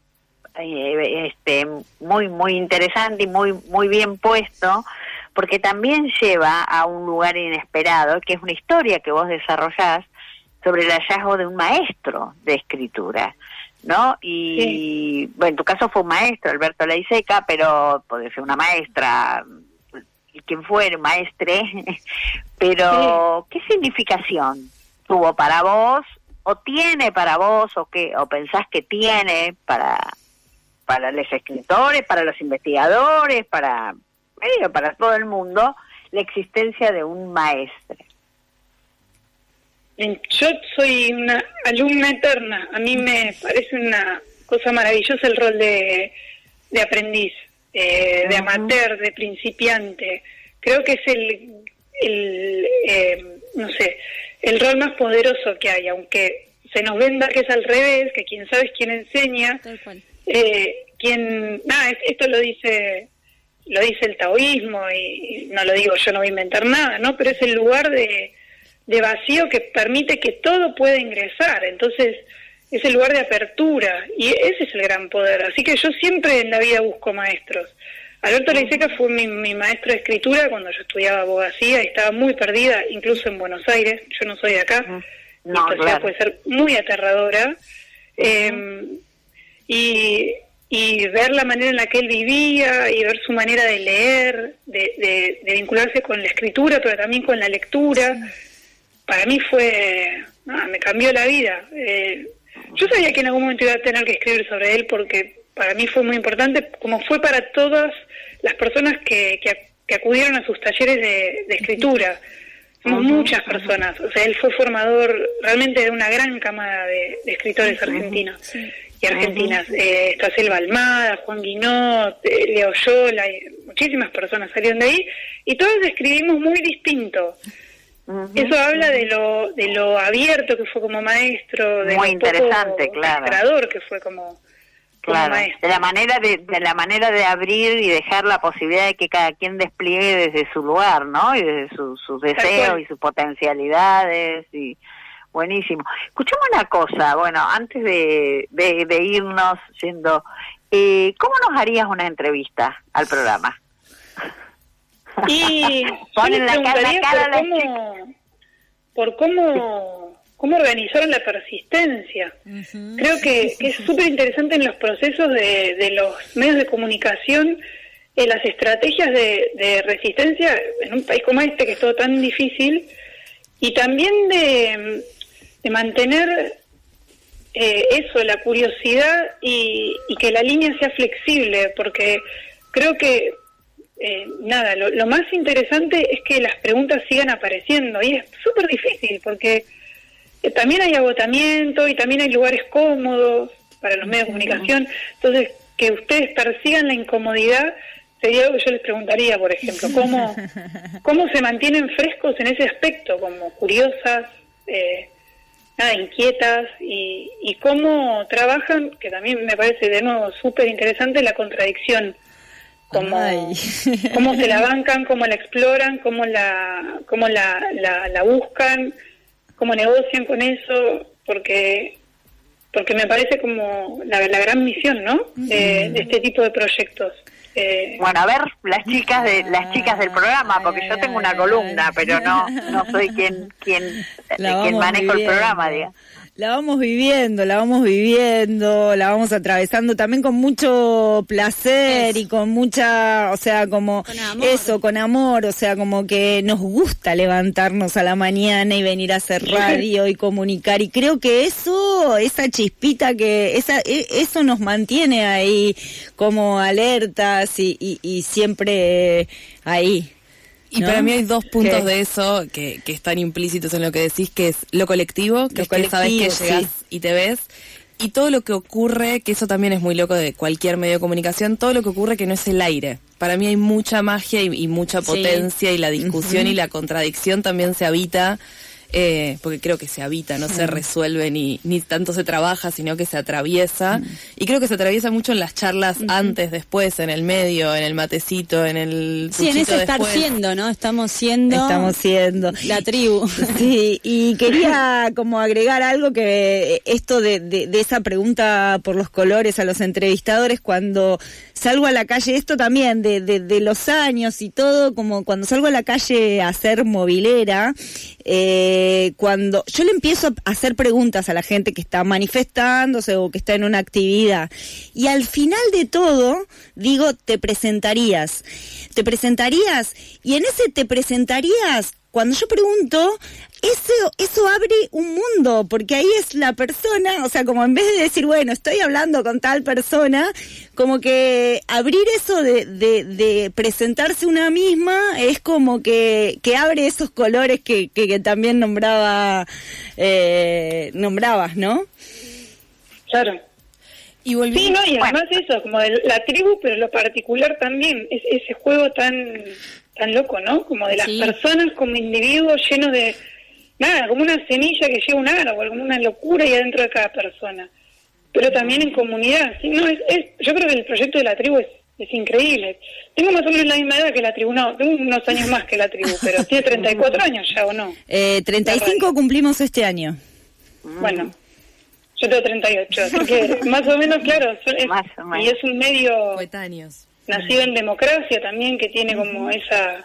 eh, este muy muy interesante y muy muy bien puesto, porque también lleva a un lugar inesperado, que es una historia que vos desarrollás sobre el hallazgo de un maestro de escritura, ¿no? Y sí. bueno, en tu caso fue un maestro, Alberto Leiseca, pero puede ser una maestra, quien fuera, maestre, pero sí. ¿qué significación tuvo para vos, o tiene para vos, o qué, o pensás que tiene para para los escritores, para los investigadores, para eh, para todo el mundo, la existencia de un maestre? Yo soy una alumna eterna, a mí me parece una cosa maravillosa el rol de, de aprendiz. Eh, de amateur, de principiante. Creo que es el, el eh, no sé, el rol más poderoso que hay, aunque se nos venda que es al revés, que quien sabe es quien enseña. Eh, quien, nada, esto lo dice lo dice el taoísmo, y, y no lo digo yo, no voy a inventar nada, ¿no? Pero es el lugar de, de vacío que permite que todo pueda ingresar. Entonces es el lugar de apertura, y ese es el gran poder. Así que yo siempre en la vida busco maestros. Alberto Leiseca fue mi, mi maestro de escritura cuando yo estudiaba abogacía, y estaba muy perdida, incluso en Buenos Aires. Yo no soy de acá, no, y esta ciudad claro. puede ser muy aterradora. Eh, y, y ver la manera en la que él vivía, y ver su manera de leer, de, de, de vincularse con la escritura, pero también con la lectura, para mí fue... Ah, me cambió la vida. Eh, Yo sabía que en algún momento iba a tener que escribir sobre él, porque para mí fue muy importante, como fue para todas las personas que, que, que acudieron a sus talleres de, de escritura. Somos muchas personas, o sea, él fue formador realmente de una gran camada de, de escritores argentinos sí. y argentinas. Uh-huh. eh, está Selva Almada, Juan Guinot, eh, Leo Yola, y muchísimas personas salieron de ahí y todos escribimos muy distinto. Uh-huh. Eso habla de lo de lo abierto que fue como maestro, de muy lo interesante, poco claro. ilustrador que fue como Claro, de la manera de, de la manera de abrir y dejar la posibilidad de que cada quien despliegue desde su lugar, ¿no? Y desde su, sus deseos y sus potencialidades y buenísimo. Escuchame una cosa, bueno, antes de, de, de irnos yendo, eh, ¿cómo nos harías una entrevista al programa? Y ponen la cara, la cara por cómo, por cómo cómo organizaron la persistencia. Uh-huh. Creo que, que es súper interesante en los procesos de, de los medios de comunicación, eh, las estrategias de, de resistencia en un país como este que es todo tan difícil, y también de, de mantener eh, eso, la curiosidad y, y que la línea sea flexible, porque creo que eh, nada, lo, lo más interesante es que las preguntas sigan apareciendo, y es súper difícil porque también hay agotamiento y también hay lugares cómodos para los medios de comunicación. Entonces, que ustedes persigan la incomodidad sería algo que yo les preguntaría, por ejemplo, cómo cómo se mantienen frescos en ese aspecto, como curiosas, eh, nada, inquietas, y, y cómo trabajan, que también me parece de nuevo súper interesante, la contradicción, cómo, cómo se la bancan, cómo la exploran, cómo la cómo la, la, la buscan, cómo negocian con eso, porque porque me parece como la, la gran misión, ¿no? De, de este tipo de proyectos. Eh, bueno, a ver, las chicas de las chicas del programa, porque yo tengo una columna, pero no no soy quien quien quien manejo el programa, digamos. La vamos viviendo, la vamos viviendo, la vamos atravesando también con mucho placer eso. Y con mucha, o sea, como con eso, con amor, o sea, como que nos gusta levantarnos a la mañana y venir a hacer radio y comunicar, y creo que eso, esa chispita que, esa, eso nos mantiene ahí como alertas y, y, y siempre ahí. Y ¿no? Para mí hay dos puntos ¿Qué? de eso que, que están implícitos en lo que decís, que es lo colectivo, que lo es colectivo, que sabes que llegás sí. y te ves, y todo lo que ocurre, que eso también es muy loco de cualquier medio de comunicación, todo lo que ocurre que no es el aire. Para mí hay mucha magia y, y mucha potencia, sí. y la discusión uh-huh. y la contradicción también se habita, eh, porque creo que se habita, no uh-huh. se resuelve ni, ni tanto se trabaja, sino que se atraviesa, uh-huh. y creo que se atraviesa mucho en las charlas uh-huh. antes, después, en el medio, en el matecito, en el sí, en ese después. Estar siendo, ¿no? Estamos siendo estamos siendo la tribu. Sí, y quería como agregar algo, que esto de, de, de esa pregunta por los colores a los entrevistadores cuando salgo a la calle, esto también de, de, de los años y todo, como cuando salgo a la calle a hacer movilera, eh, cuando yo le empiezo a hacer preguntas a la gente que está manifestándose o que está en una actividad, y al final de todo digo, te presentarías, te presentarías, y en ese te presentarías, cuando yo pregunto, eso eso abre un mundo, porque ahí es la persona, o sea, como en vez de decir, bueno, estoy hablando con tal persona, como que abrir eso de, de, de presentarse una misma es como que, que abre esos colores que, que, que también nombraba eh, nombrabas, ¿no? Claro. Y volví... Sí, no, y además bueno. eso, como de la tribu, pero lo particular también, es ese juego tan... tan loco, ¿no? Como de las sí. personas como individuos llenos de nada, como una semilla que lleva un árbol, como una locura y adentro de cada persona, pero también en comunidad. ¿Sí? No, es, es, yo creo que el proyecto de la tribu es, es increíble. Tengo más o menos la misma edad que la tribu, no, tengo unos años más que la tribu, pero tiene treinta y cuatro años ya, ¿o no? Eh, treinta y cinco cumplimos este año. Bueno, yo tengo treinta y ocho, así que más o menos, claro, es, más o menos. Y es un medio... coetáneos. Nacido en democracia también, que tiene como esa,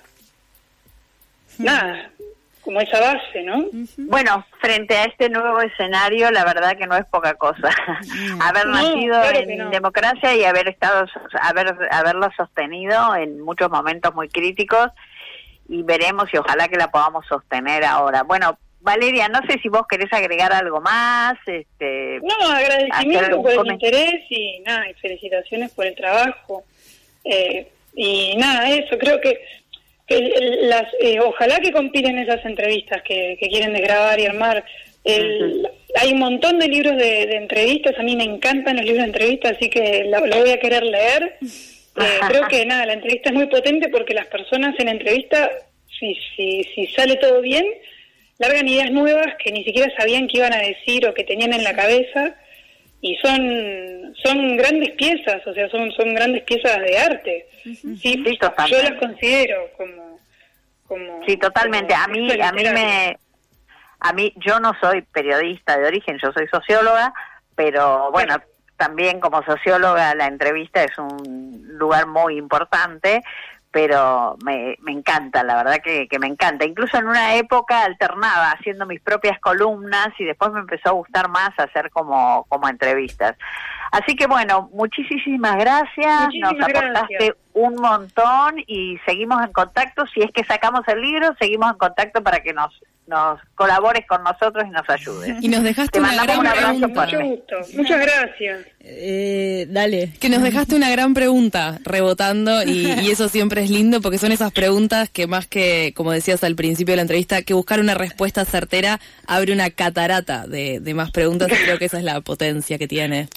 nada, como esa base, ¿no? Bueno, frente a este nuevo escenario, la verdad que no es poca cosa. haber no, nacido claro en no. democracia y haber estado, haber haberlo sostenido en muchos momentos muy críticos, y veremos y ojalá que la podamos sostener ahora. Bueno, Valeria, no sé si vos querés agregar algo más. Este, no, agradecimiento por el coment- interés y nada, y felicitaciones por el trabajo. Eh, y nada, eso, creo que el- el- las, eh, ojalá que compilen esas entrevistas que, que quieren desgrabar y armar. El- Hay un montón de libros de, de entrevistas, a mí me encantan los libros de entrevistas, así que lo, lo voy a querer leer. Eh, creo que nada, la entrevista es muy potente porque las personas en la entrevista, si, si, si sale todo bien, largan ideas nuevas que ni siquiera sabían que iban a decir o que tenían en la cabeza, y son son grandes piezas, o sea, son son grandes piezas de arte. Sí, Sí, yo totalmente. las considero como como Sí, totalmente. como A mí, texto a mí literario. me, a mí, yo no soy periodista de origen, yo soy socióloga, pero bueno, también como socióloga la entrevista es un lugar muy importante, pero me, me encanta, la verdad que, que me encanta. Incluso en una época alternaba haciendo mis propias columnas y después me empezó a gustar más hacer como, como entrevistas. Así que bueno, muchísimas gracias, Muchísimas nos aportaste gracias. un montón y seguimos en contacto. Si es que sacamos el libro, seguimos en contacto para que nos nos colabores con nosotros y nos ayudes. Y nos dejaste Te una mandamos gran un abrazo pregunta. fuerte. Mucho gusto, muchas gracias. Eh, dale. Que nos dejaste una gran pregunta rebotando y, y eso siempre es lindo porque son esas preguntas que más que, como decías al principio de la entrevista, que buscar una respuesta certera abre una catarata de, de más preguntas y creo que esa es la potencia que tiene.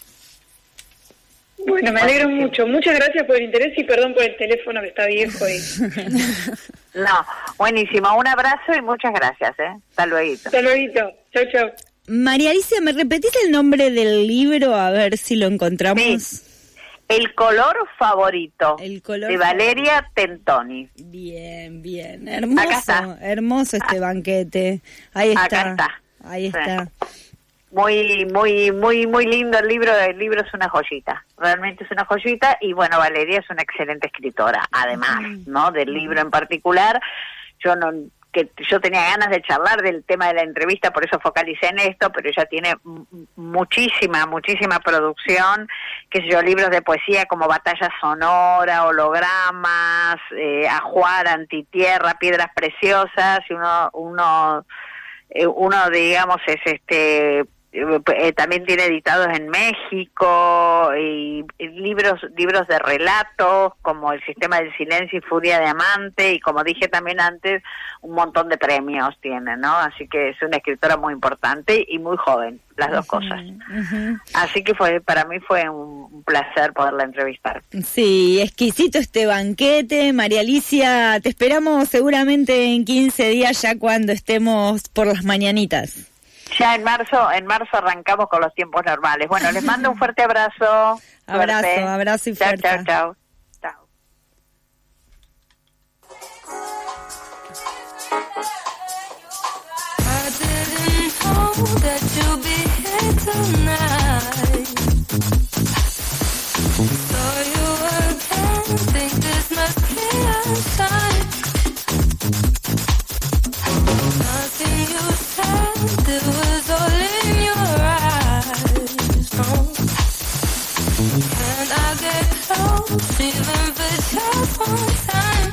Bueno, me alegro mucho. Muchas gracias por el interés y perdón por el teléfono que está viejo. Y... No, buenísimo. Un abrazo y muchas gracias, ¿eh? Hasta luego. Hasta luego. Chau, chau. María Alicia, ¿me repetís el nombre del libro? A ver si lo encontramos. El color favorito El color de Valeria Tentoni. Bien, bien. Hermoso, Acá está. hermoso este banquete. Ahí está. Acá está. Ahí Sí. está. Muy, muy, muy, muy lindo el libro. El libro es una joyita. Realmente es una joyita. Y bueno, Valeria es una excelente escritora, además, ¿no? Del libro en particular. Yo no, que yo tenía ganas de charlar del tema de la entrevista, por eso focalicé en esto, pero ella tiene m- muchísima, muchísima producción, qué sé yo, libros de poesía como Batalla Sonora, Hologramas, eh, Ajuar, Antitierra, Piedras Preciosas, y uno, uno, eh, uno digamos es este... Eh, también tiene editados en México y, y libros libros de relatos como El Sistema del Silencio y Furia de Amante, y como dije también antes, un montón de premios tiene, ¿no? Así que es una escritora muy importante y muy joven, las dos cosas. Así que fue para mí fue un, un placer poderla entrevistar. Sí, exquisito este banquete. María Alicia, te esperamos seguramente en quince días ya cuando estemos por las mañanitas. Ya en marzo, en marzo arrancamos con los tiempos normales. Bueno, les mando un fuerte abrazo. Abrazo, Suerte. abrazo y Chao, fuerza. chao, chao. I didn't know that you'd be here tonight. Saw you again, think this must be a sign. Nothing you said, it was all in your eyes. Oh. Can I get close, even for just one time?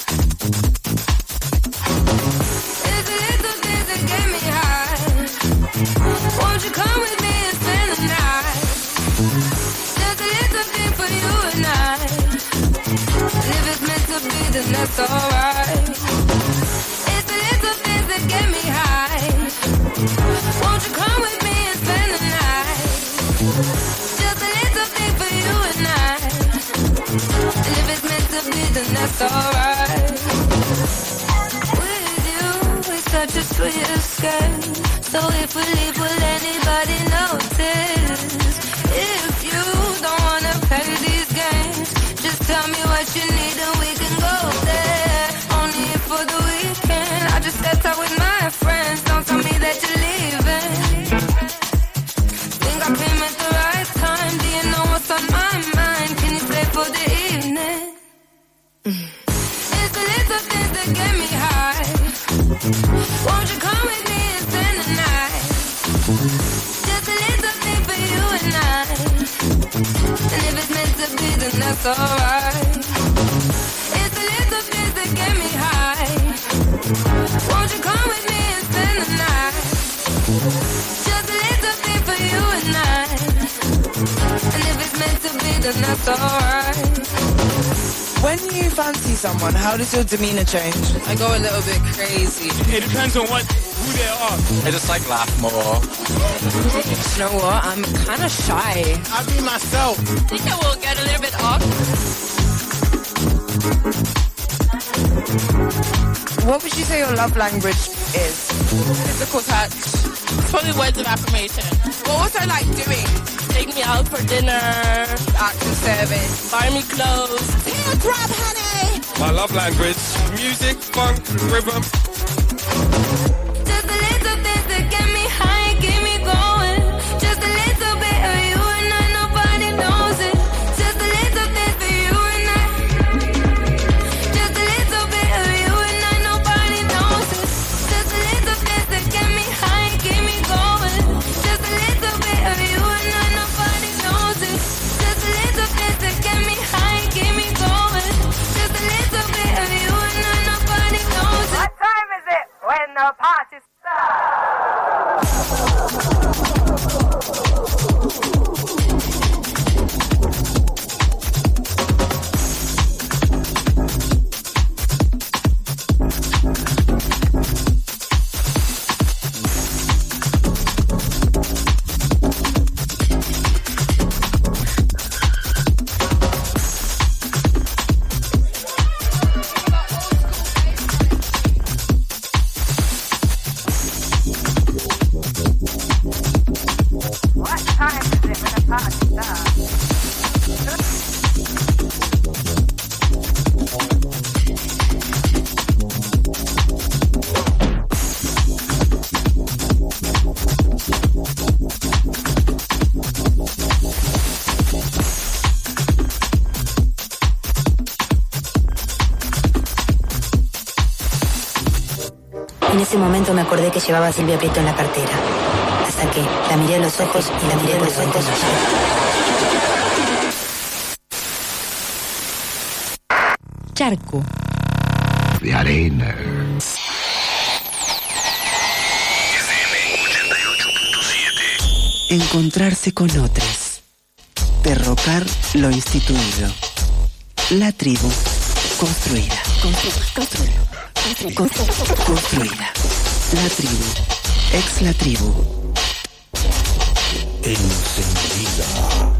It's the little things that get me high. Won't you come with me and spend the night? Just a little thing for you and I. And if it's meant to be, then that's alright. It's the little things that get me high. Won't you come with me and spend the night? Just a little thing for you and I. And if it's meant to be, then that's alright. With you, it's such a sweet escape. So if we leave, will anybody notice? If you don't wanna play these games, just tell me what you need and we can go there. Only here for the weekend. I just stepped out with my friends. Don't tell me that you're leaving. Think I came at the right time. Do you know what's on my mind? Can you stay for the evening? It's the little things that get me high. Won't you come with me and spend the night? Just a little thing for you and I. And if it's meant to be, then that's alright. It's the little things that get me high. Won't you come with me and spend the night? Just a little thing for you and I. And if it's meant to be, then that's alright. When you fancy someone, how does your demeanor change? I go a little bit crazy. It depends on what who they are. I just like laugh more. You know what? I'm kind of shy. I be myself. I think I will get a little bit off. What would you say your love language is? Physical touch. Probably words of affirmation. What was I like doing? Take me out for dinner. Acts of service. Buy me clothes. Teardrop, honey. My love language. Music, funk, rhythm. Just a little bit to get me high, get me going. Just a little bit of you and I, nobody knows it. Just a little bit for you and I. Just a little bit of you and I, nobody knows it. Just a little bit to get me high, get me going. Just a little bit of you and I, nobody knows it. Just a little bit to get me high, get me going. Just a little bit of you and I, nobody knows it. What time is it when the party En ese momento me acordé que llevaba a Silvia Prieto en la cartera. La saqué, la miré a los ojos y la miré por los ojos. Charco. De arena. Encontrarse con otros. Derrocar lo instituido. La tribu construida. Constru- construida. Constru- construida. La tribu. Ex la tribu. Encendida.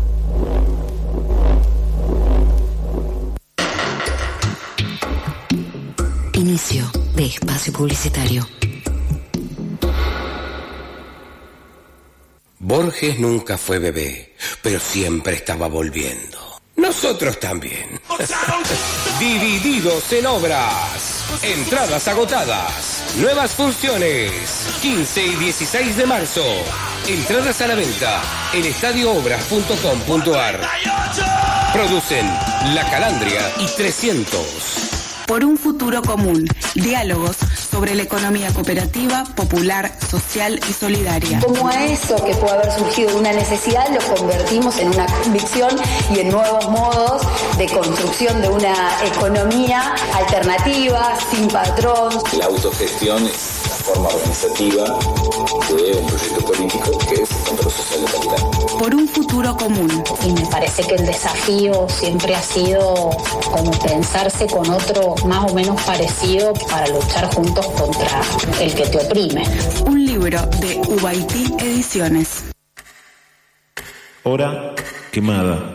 Inicio de espacio publicitario. Borges nunca fue bebé, pero siempre estaba volviendo. Nosotros también. Divididos en obras. Entradas agotadas. Nuevas funciones. quince y dieciséis de marzo. Entradas a la venta en estadio obras punto com punto ar. Producen La Calandria y trescientos. Por un futuro común. Diálogos sobre la economía cooperativa, popular, social y solidaria. Como a eso que puede haber surgido de una necesidad, lo convertimos en una convicción y en nuevos modos de construcción de una economía alternativa, sin patrón. La autogestión es la forma organizativa de un proyecto político que es el control social de calidad. Por un futuro común. Y me parece que el desafío siempre ha sido como pensarse con otro más o menos parecido para luchar juntos contra el que te oprime. Un libro de Ubaití Ediciones. Hora quemada.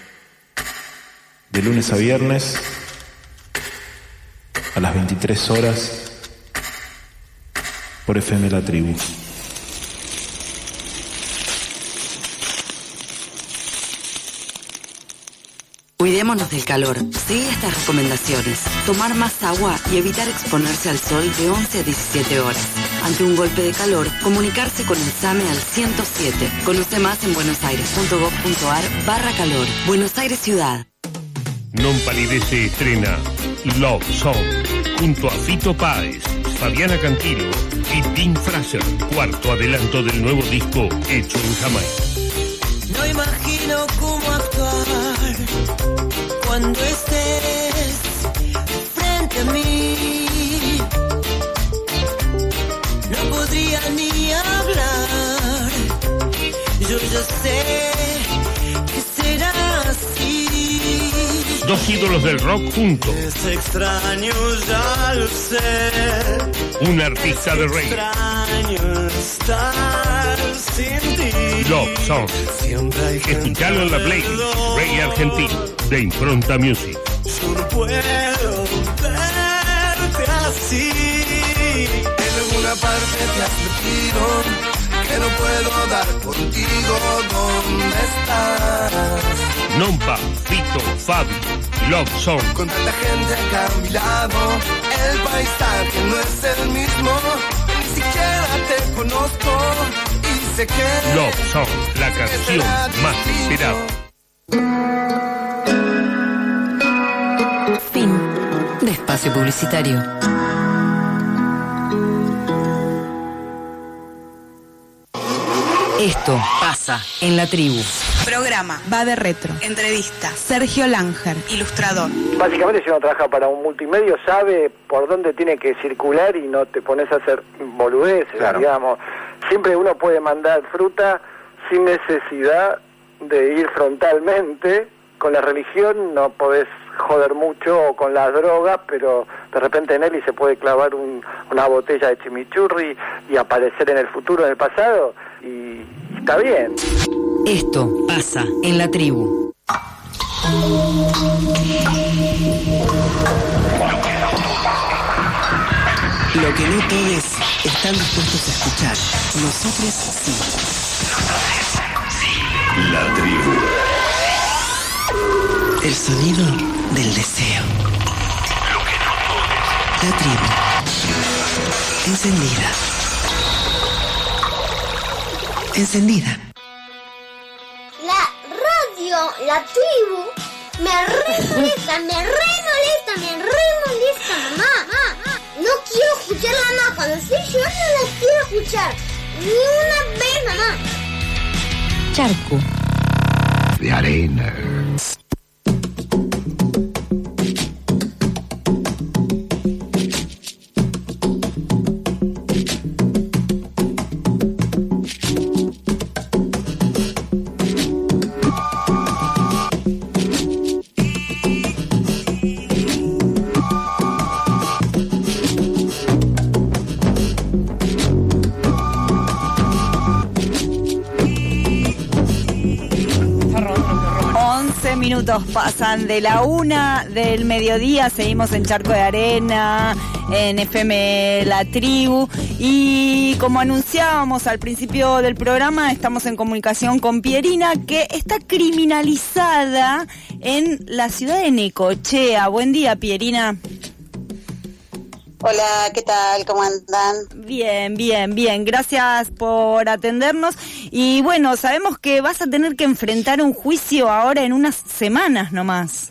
De lunes a viernes a las veintitrés horas por F M La Tribu. Cuidémonos del calor. Sigue estas recomendaciones. Tomar más agua y evitar exponerse al sol de once a diecisiete horas. Ante un golpe de calor, comunicarse con el SAME al ciento siete. Conoce más en buenosaires.gov.ar barra calor. Buenos Aires Ciudad. Non Palidece estrena Love Song junto a Fito Páez, Fabiana Cantilo y Dean Fraser, cuarto adelanto del nuevo disco hecho en Jamaica. No imagino cómo actuar cuando estés frente a mí. No podría ni hablar. Yo ya sé que será así. Dos ídolos del rock juntos. Es extraño, ya lo sé. Un artista de reggae. Extraño estar sin ti. Love Song. Escuchalo en la playlist Reggae Argentino de Impronta Music. Yo no puedo verte así. En alguna parte te has metido que no puedo dar contigo. ¿Dónde estás? Nompa, Fito, Fabi, Love Song. Con tanta gente acá a mi lado, el paisaje no es el mismo. Ni siquiera te conozco y sé que Love Song, la canción más esperada. Fin de espacio publicitario. Esto pasa en la tribu. Programa Va de Retro. Entrevista Sergio Langer, ilustrador. Básicamente, si uno trabaja para un multimedio, sabe por dónde tiene que circular y no te pones a hacer boludeces, claro. Digamos. Siempre uno puede mandar fruta sin necesidad de ir frontalmente. Con la religión no podés joder mucho, o con las drogas, pero de repente en Eli se puede clavar un, una botella de chimichurri y aparecer en el futuro, en el pasado, y está bien. Esto pasa en la tribu. Lo que no todos están dispuestos a escuchar, nosotros sí. La tribu. El sonido del deseo. La tribu. Encendida. Encendida. La radio, la tribu, me re molesta, me re molesta, me re molesta, mamá, mamá. No quiero escucharla más, cuando estoy llorando no la quiero escuchar. Ni una vez, mamá. Charco. De arena. Minutos pasan de la una del mediodía, seguimos en Charco de Arena, en F M La Tribu, y como anunciábamos al principio del programa, estamos en comunicación con Pierina, que está criminalizada en la ciudad de Necochea. Buen día, Pierina. Hola, ¿qué tal? ¿Cómo andan? Bien, bien, bien. Gracias por atendernos. Y bueno, sabemos que vas a tener que enfrentar un juicio ahora en unas semanas nomás.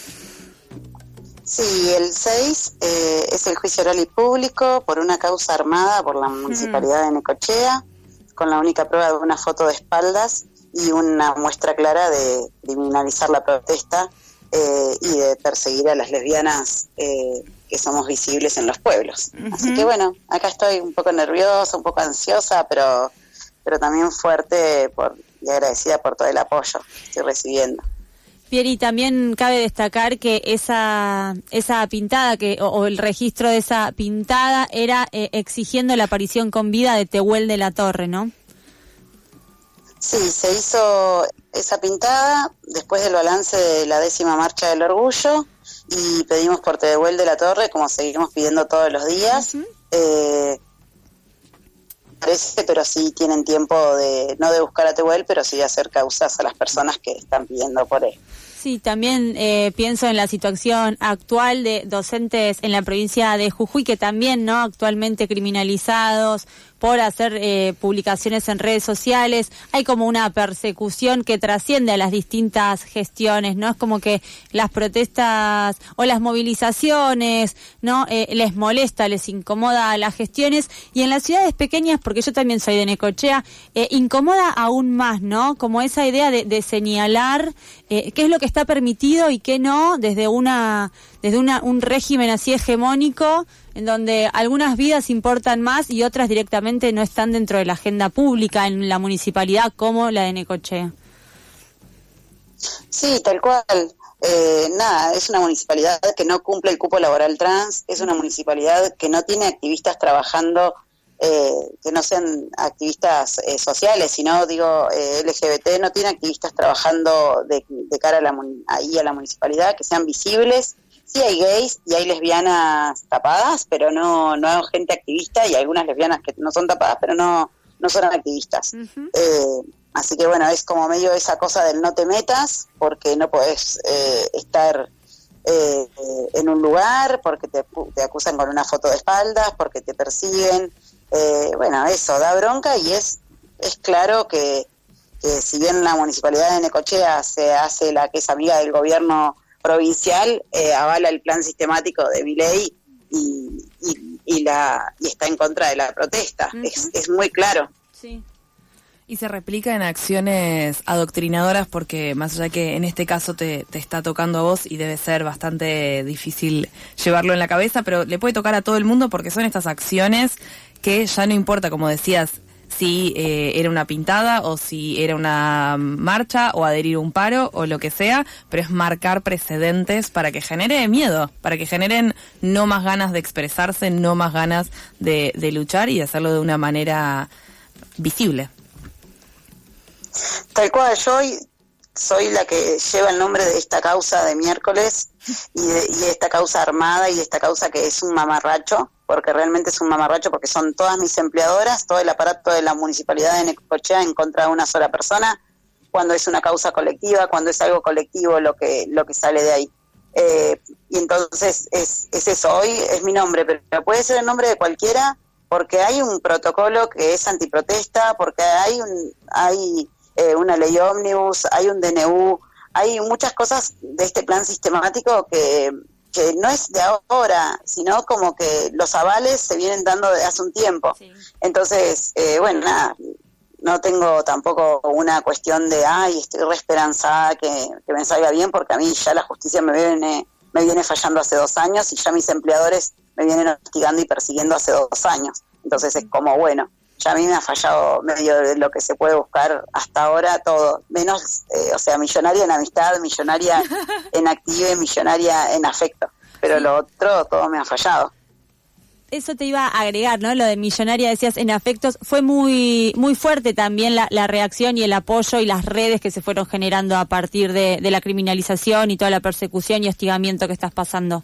Sí, el seis eh, es el juicio oral y público por una causa armada por la Municipalidad mm. de Necochea, con la única prueba de una foto de espaldas y una muestra clara de criminalizar la protesta eh, y de perseguir a las lesbianas eh, que somos visibles en los pueblos. Uh-huh. Así que bueno, acá estoy un poco nerviosa, un poco ansiosa, pero pero también fuerte por, y agradecida por todo el apoyo que estoy recibiendo. Pieri, también cabe destacar que esa esa pintada que o, o el registro de esa pintada era eh, exigiendo la aparición con vida de Tehuel de la Torre, ¿no? Sí, se hizo esa pintada después del balance de la décima marcha del orgullo y pedimos por Tehuel de la Torre, como seguimos pidiendo todos los días. Uh-huh. eh, parece, pero sí tienen tiempo de, no de buscar a Tehuel, pero sí de hacer causas a las personas que están pidiendo por él. Sí, también eh, pienso en la situación actual de docentes en la provincia de Jujuy, que también, ¿no?, actualmente criminalizados por hacer eh, publicaciones en redes sociales. Hay como una persecución que trasciende a las distintas gestiones, ¿no? Es como que las protestas o las movilizaciones, ¿no?, eh, les molesta, les incomoda a las gestiones, y en las ciudades pequeñas, porque yo también soy de Necochea, eh, incomoda aún más, ¿no? Como esa idea de, de señalar eh, qué es lo que está permitido y qué no, desde una desde una, un régimen así hegemónico, en donde algunas vidas importan más y otras directamente no están dentro de la agenda pública en la municipalidad, como la de Necochea. Sí, tal cual. eh, nada, es una municipalidad que no cumple el cupo laboral trans, es una municipalidad que no tiene activistas trabajando, eh, que no sean activistas eh, sociales, sino, digo, eh, L G B T, no tiene activistas trabajando de, de cara a la, ahí a la municipalidad, que sean visibles. Sí hay gays y hay lesbianas tapadas, pero no no hay gente activista, y hay algunas lesbianas que no son tapadas, pero no no son activistas. Uh-huh. Eh, así que bueno, es como medio esa cosa del no te metas, porque no podés eh, estar eh, eh, en un lugar, porque te, te acusan con una foto de espaldas, porque te persiguen. Eh, bueno, eso da bronca, y es es claro que, que si bien la municipalidad de Necochea se hace la que es amiga del gobierno provincial, eh, avala el plan sistemático de Milei y, y, y, la, y está en contra de la protesta. Uh-huh. Es, es muy claro. Sí. Y se replica en acciones adoctrinadoras, porque más allá que en este caso te, te está tocando a vos y debe ser bastante difícil llevarlo en la cabeza, pero le puede tocar a todo el mundo, porque son estas acciones que ya no importa, como decías, si eh, era una pintada o si era una marcha o adherir a un paro o lo que sea, pero es marcar precedentes para que genere miedo, para que generen no más ganas de expresarse, no más ganas de, de luchar y de hacerlo de una manera visible. Tal cual, yo soy la que lleva el nombre de esta causa de miércoles y de, y de esta causa armada y de esta causa que es un mamarracho, porque realmente es un mamarracho, porque son todas mis empleadoras, todo el aparato de la municipalidad de Necochea en contra de una sola persona, cuando es una causa colectiva, cuando es algo colectivo lo que lo que sale de ahí. Eh, y entonces es, es eso, hoy es mi nombre, pero puede ser el nombre de cualquiera, porque hay un protocolo que es antiprotesta, porque hay un hay eh, una ley ómnibus, hay un D N U, hay muchas cosas de este plan sistemático que... que no es de ahora, sino como que los avales se vienen dando de hace un tiempo. Sí. Entonces, eh, bueno, nada, no tengo tampoco una cuestión de, ay, estoy re esperanzada que, que me salga bien, porque a mí ya la justicia me viene, me viene fallando hace dos años y ya mis empleadores me vienen hostigando y persiguiendo hace dos años. Entonces es como, bueno, ya a mí me ha fallado medio de lo que se puede buscar hasta ahora todo, menos, eh, o sea, millonaria en amistad, millonaria en active, millonaria en afecto, pero sí. Lo otro todo me ha fallado. Eso te iba a agregar, ¿no? Lo de millonaria, decías, en afectos, fue muy muy fuerte también la, la reacción y el apoyo y las redes que se fueron generando a partir de, de la criminalización y toda la persecución y hostigamiento que estás pasando.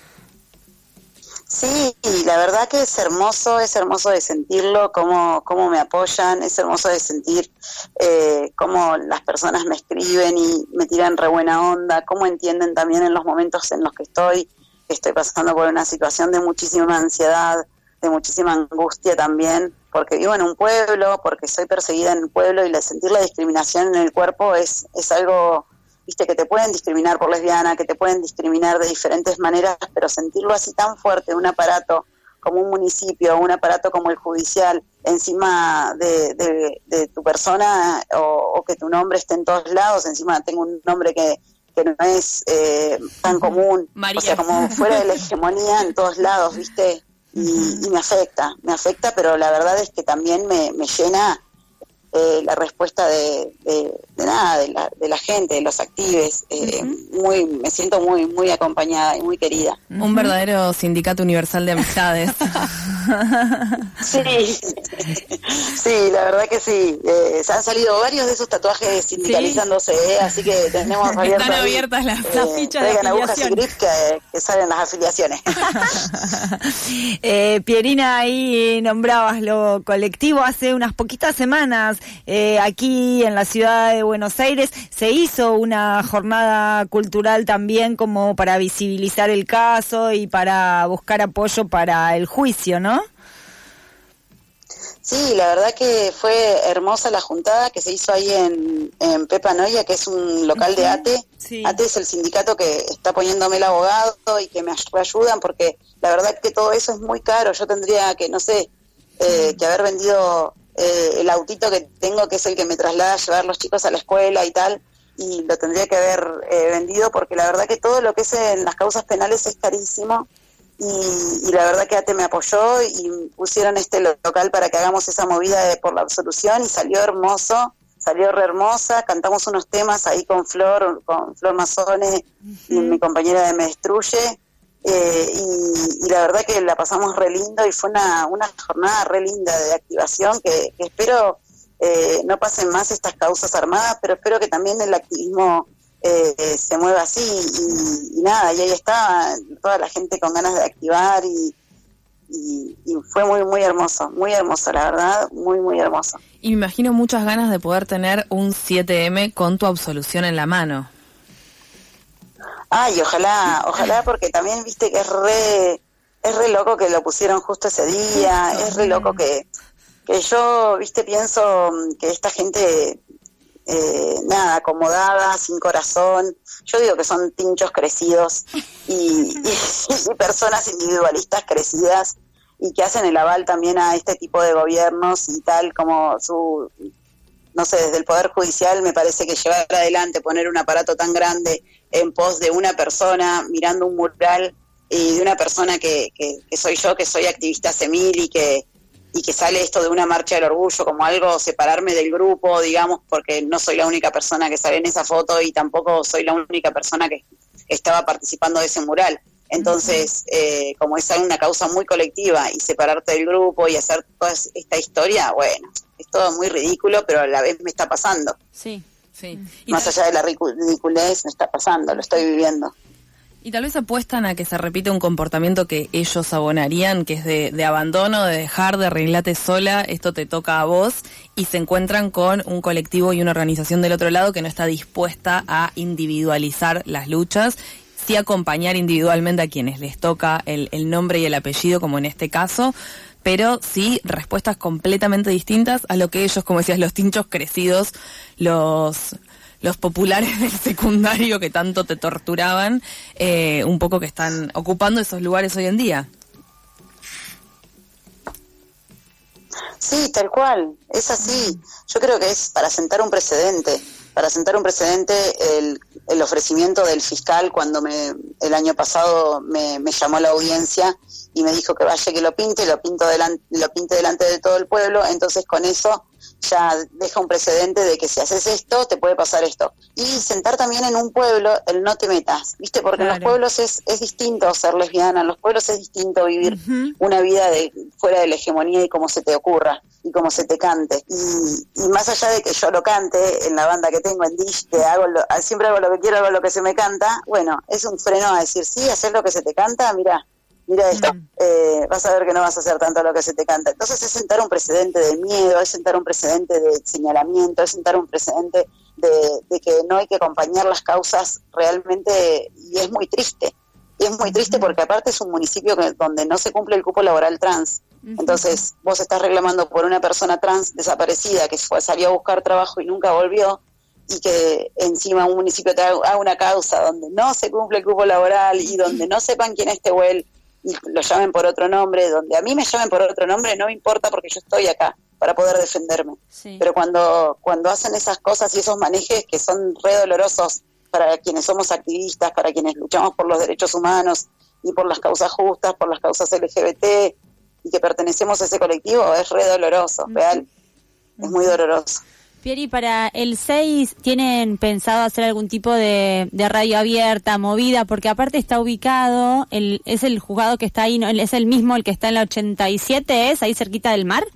Sí, y la verdad que es hermoso, es hermoso de sentirlo, cómo, cómo me apoyan, es hermoso de sentir eh, cómo las personas me escriben y me tiran re buena onda, cómo entienden también en los momentos en los que estoy, que estoy pasando por una situación de muchísima ansiedad, de muchísima angustia también, porque vivo en un pueblo, porque soy perseguida en el pueblo, y sentir la discriminación en el cuerpo es, es algo... Viste, que te pueden discriminar por lesbiana, que te pueden discriminar de diferentes maneras, pero sentirlo así tan fuerte, un aparato como un municipio, un aparato como el judicial, encima de, de, de tu persona, o, o que tu nombre esté en todos lados, encima tengo un nombre que, que no es eh, tan común, María. O sea, como fuera de la hegemonía en todos lados, viste, y, y me afecta, me afecta, pero la verdad es que también me, me llena Eh, la respuesta de, de, de nada, de la, de la gente, de los actives, eh, uh-huh. muy, me siento muy, muy acompañada y muy querida. Uh-huh. Un verdadero sindicato universal de amistades. Sí, sí, la verdad que sí. Eh, se han salido varios de esos tatuajes sindicalizándose, ¿Sí? eh, así que tenemos abiertas, Están abiertas las, eh, las fichas de afiliación. Y grip que, que salen las afiliaciones. eh, Pierina, ahí nombrabas lo colectivo hace unas poquitas semanas. Eh, aquí en la ciudad de Buenos Aires se hizo una jornada cultural también como para visibilizar el caso y para buscar apoyo para el juicio, ¿no? Sí, la verdad que fue hermosa la juntada que se hizo ahí en, en Pepa Noia, que es un local uh-huh. de A T E. Sí. A T E es el sindicato que está poniéndome el abogado y que me ayudan, porque la verdad que todo eso es muy caro. Yo tendría que, no sé, eh, que haber vendido eh, el autito que tengo, que es el que me traslada a llevar los chicos a la escuela y tal, y lo tendría que haber eh, vendido, porque la verdad que todo lo que es en las causas penales es carísimo. Y, y la verdad que A T E me apoyó y pusieron este local para que hagamos esa movida de por la absolución, y salió hermoso, salió re hermosa, cantamos unos temas ahí con Flor, con Flor Mazzone y mi compañera de Me Destruye, eh, y, y la verdad que la pasamos re lindo y fue una, una jornada re linda de activación que, que espero eh, no pasen más estas causas armadas, pero espero que también el activismo eh, eh, se mueva así y, y nada, y ahí está toda la gente con ganas de activar y Y, y fue muy, muy hermoso, muy hermoso, la verdad, muy, muy hermoso. Y me imagino muchas ganas de poder tener un siete eme con tu absolución en la mano. Ay, ojalá, ojalá, porque también viste que es re, es re loco que lo pusieron justo ese día, es re loco que, que yo, viste, pienso que esta gente, eh, nada, acomodada, sin corazón, yo digo que son tinchos crecidos y, y, y personas individualistas crecidas y que hacen el aval también a este tipo de gobiernos y tal, como su, no sé, desde el Poder Judicial me parece que llevar adelante, poner un aparato tan grande en pos de una persona mirando un mural y de una persona que, que, que soy yo, que soy activista semil y que y que sale esto de una marcha del orgullo como algo, separarme del grupo, digamos, porque no soy la única persona que sale en esa foto y tampoco soy la única persona que estaba participando de ese mural. Entonces, eh, como es una causa muy colectiva y separarte del grupo y hacer toda esta historia, bueno, es todo muy ridículo, pero a la vez me está pasando. Sí, sí. Más allá de la ridiculez, me está pasando, lo estoy viviendo. Y tal vez apuestan a que se repite un comportamiento que ellos abonarían, que es de, de abandono, de dejar, de arreglate sola, esto te toca a vos, y se encuentran con un colectivo y una organización del otro lado que no está dispuesta a individualizar las luchas, sí acompañar individualmente a quienes les toca el, el nombre y el apellido, como en este caso, pero sí respuestas completamente distintas a lo que ellos, como decías, los tinchos crecidos, los... los populares del secundario que tanto te torturaban, eh, un poco que están ocupando esos lugares hoy en día. Sí, tal cual, es así. Yo creo que es para sentar un precedente, para sentar un precedente el, el ofrecimiento del fiscal cuando me el año pasado me, me llamó a la audiencia y me dijo que vaya que lo pinte, lo pinto delante, lo pinte delante de todo el pueblo, entonces con eso ya deja un precedente de que si haces esto, te puede pasar esto. Y sentar también en un pueblo el no te metas, ¿viste? Porque claro. En los pueblos es, es distinto ser lesbiana, en los pueblos es distinto vivir uh-huh. una vida de fuera de la hegemonía y como se te ocurra y como se te cante. Y, y más allá de que yo lo cante en la banda que tengo en Dish, que hago lo, siempre hago lo que quiero, hago lo que se me canta, bueno, es un freno a decir, sí, hacer lo que se te canta, mira. Mira esto, mm. eh, vas a ver que no vas a hacer tanto lo que se te canta. Entonces es sentar un precedente de miedo, es sentar un precedente de señalamiento, es sentar un precedente de, de que no hay que acompañar las causas realmente, y es muy triste. Y es muy triste porque aparte es un municipio que, donde no se cumple el cupo laboral trans. Entonces vos estás reclamando por una persona trans desaparecida que fue, salió a buscar trabajo y nunca volvió, y que encima un municipio te haga una causa donde no se cumple el cupo laboral y donde no sepan quién es Tehuel, y lo llamen por otro nombre, donde a mí me llamen por otro nombre no me importa porque yo estoy acá para poder defenderme. Sí. Pero cuando cuando hacen esas cosas y esos manejes que son re dolorosos para quienes somos activistas, para quienes luchamos por los derechos humanos y por las causas justas, por las causas L G B T y que pertenecemos a ese colectivo, es re doloroso, uh-huh. real, uh-huh. es muy doloroso. Pieri, para el seis, ¿tienen pensado hacer algún tipo de, de radio abierta, movida? Porque aparte está ubicado, el, es el juzgado que está ahí, ¿no? Es el mismo el que está en la ochenta y siete, ¿es? Ahí cerquita del mar.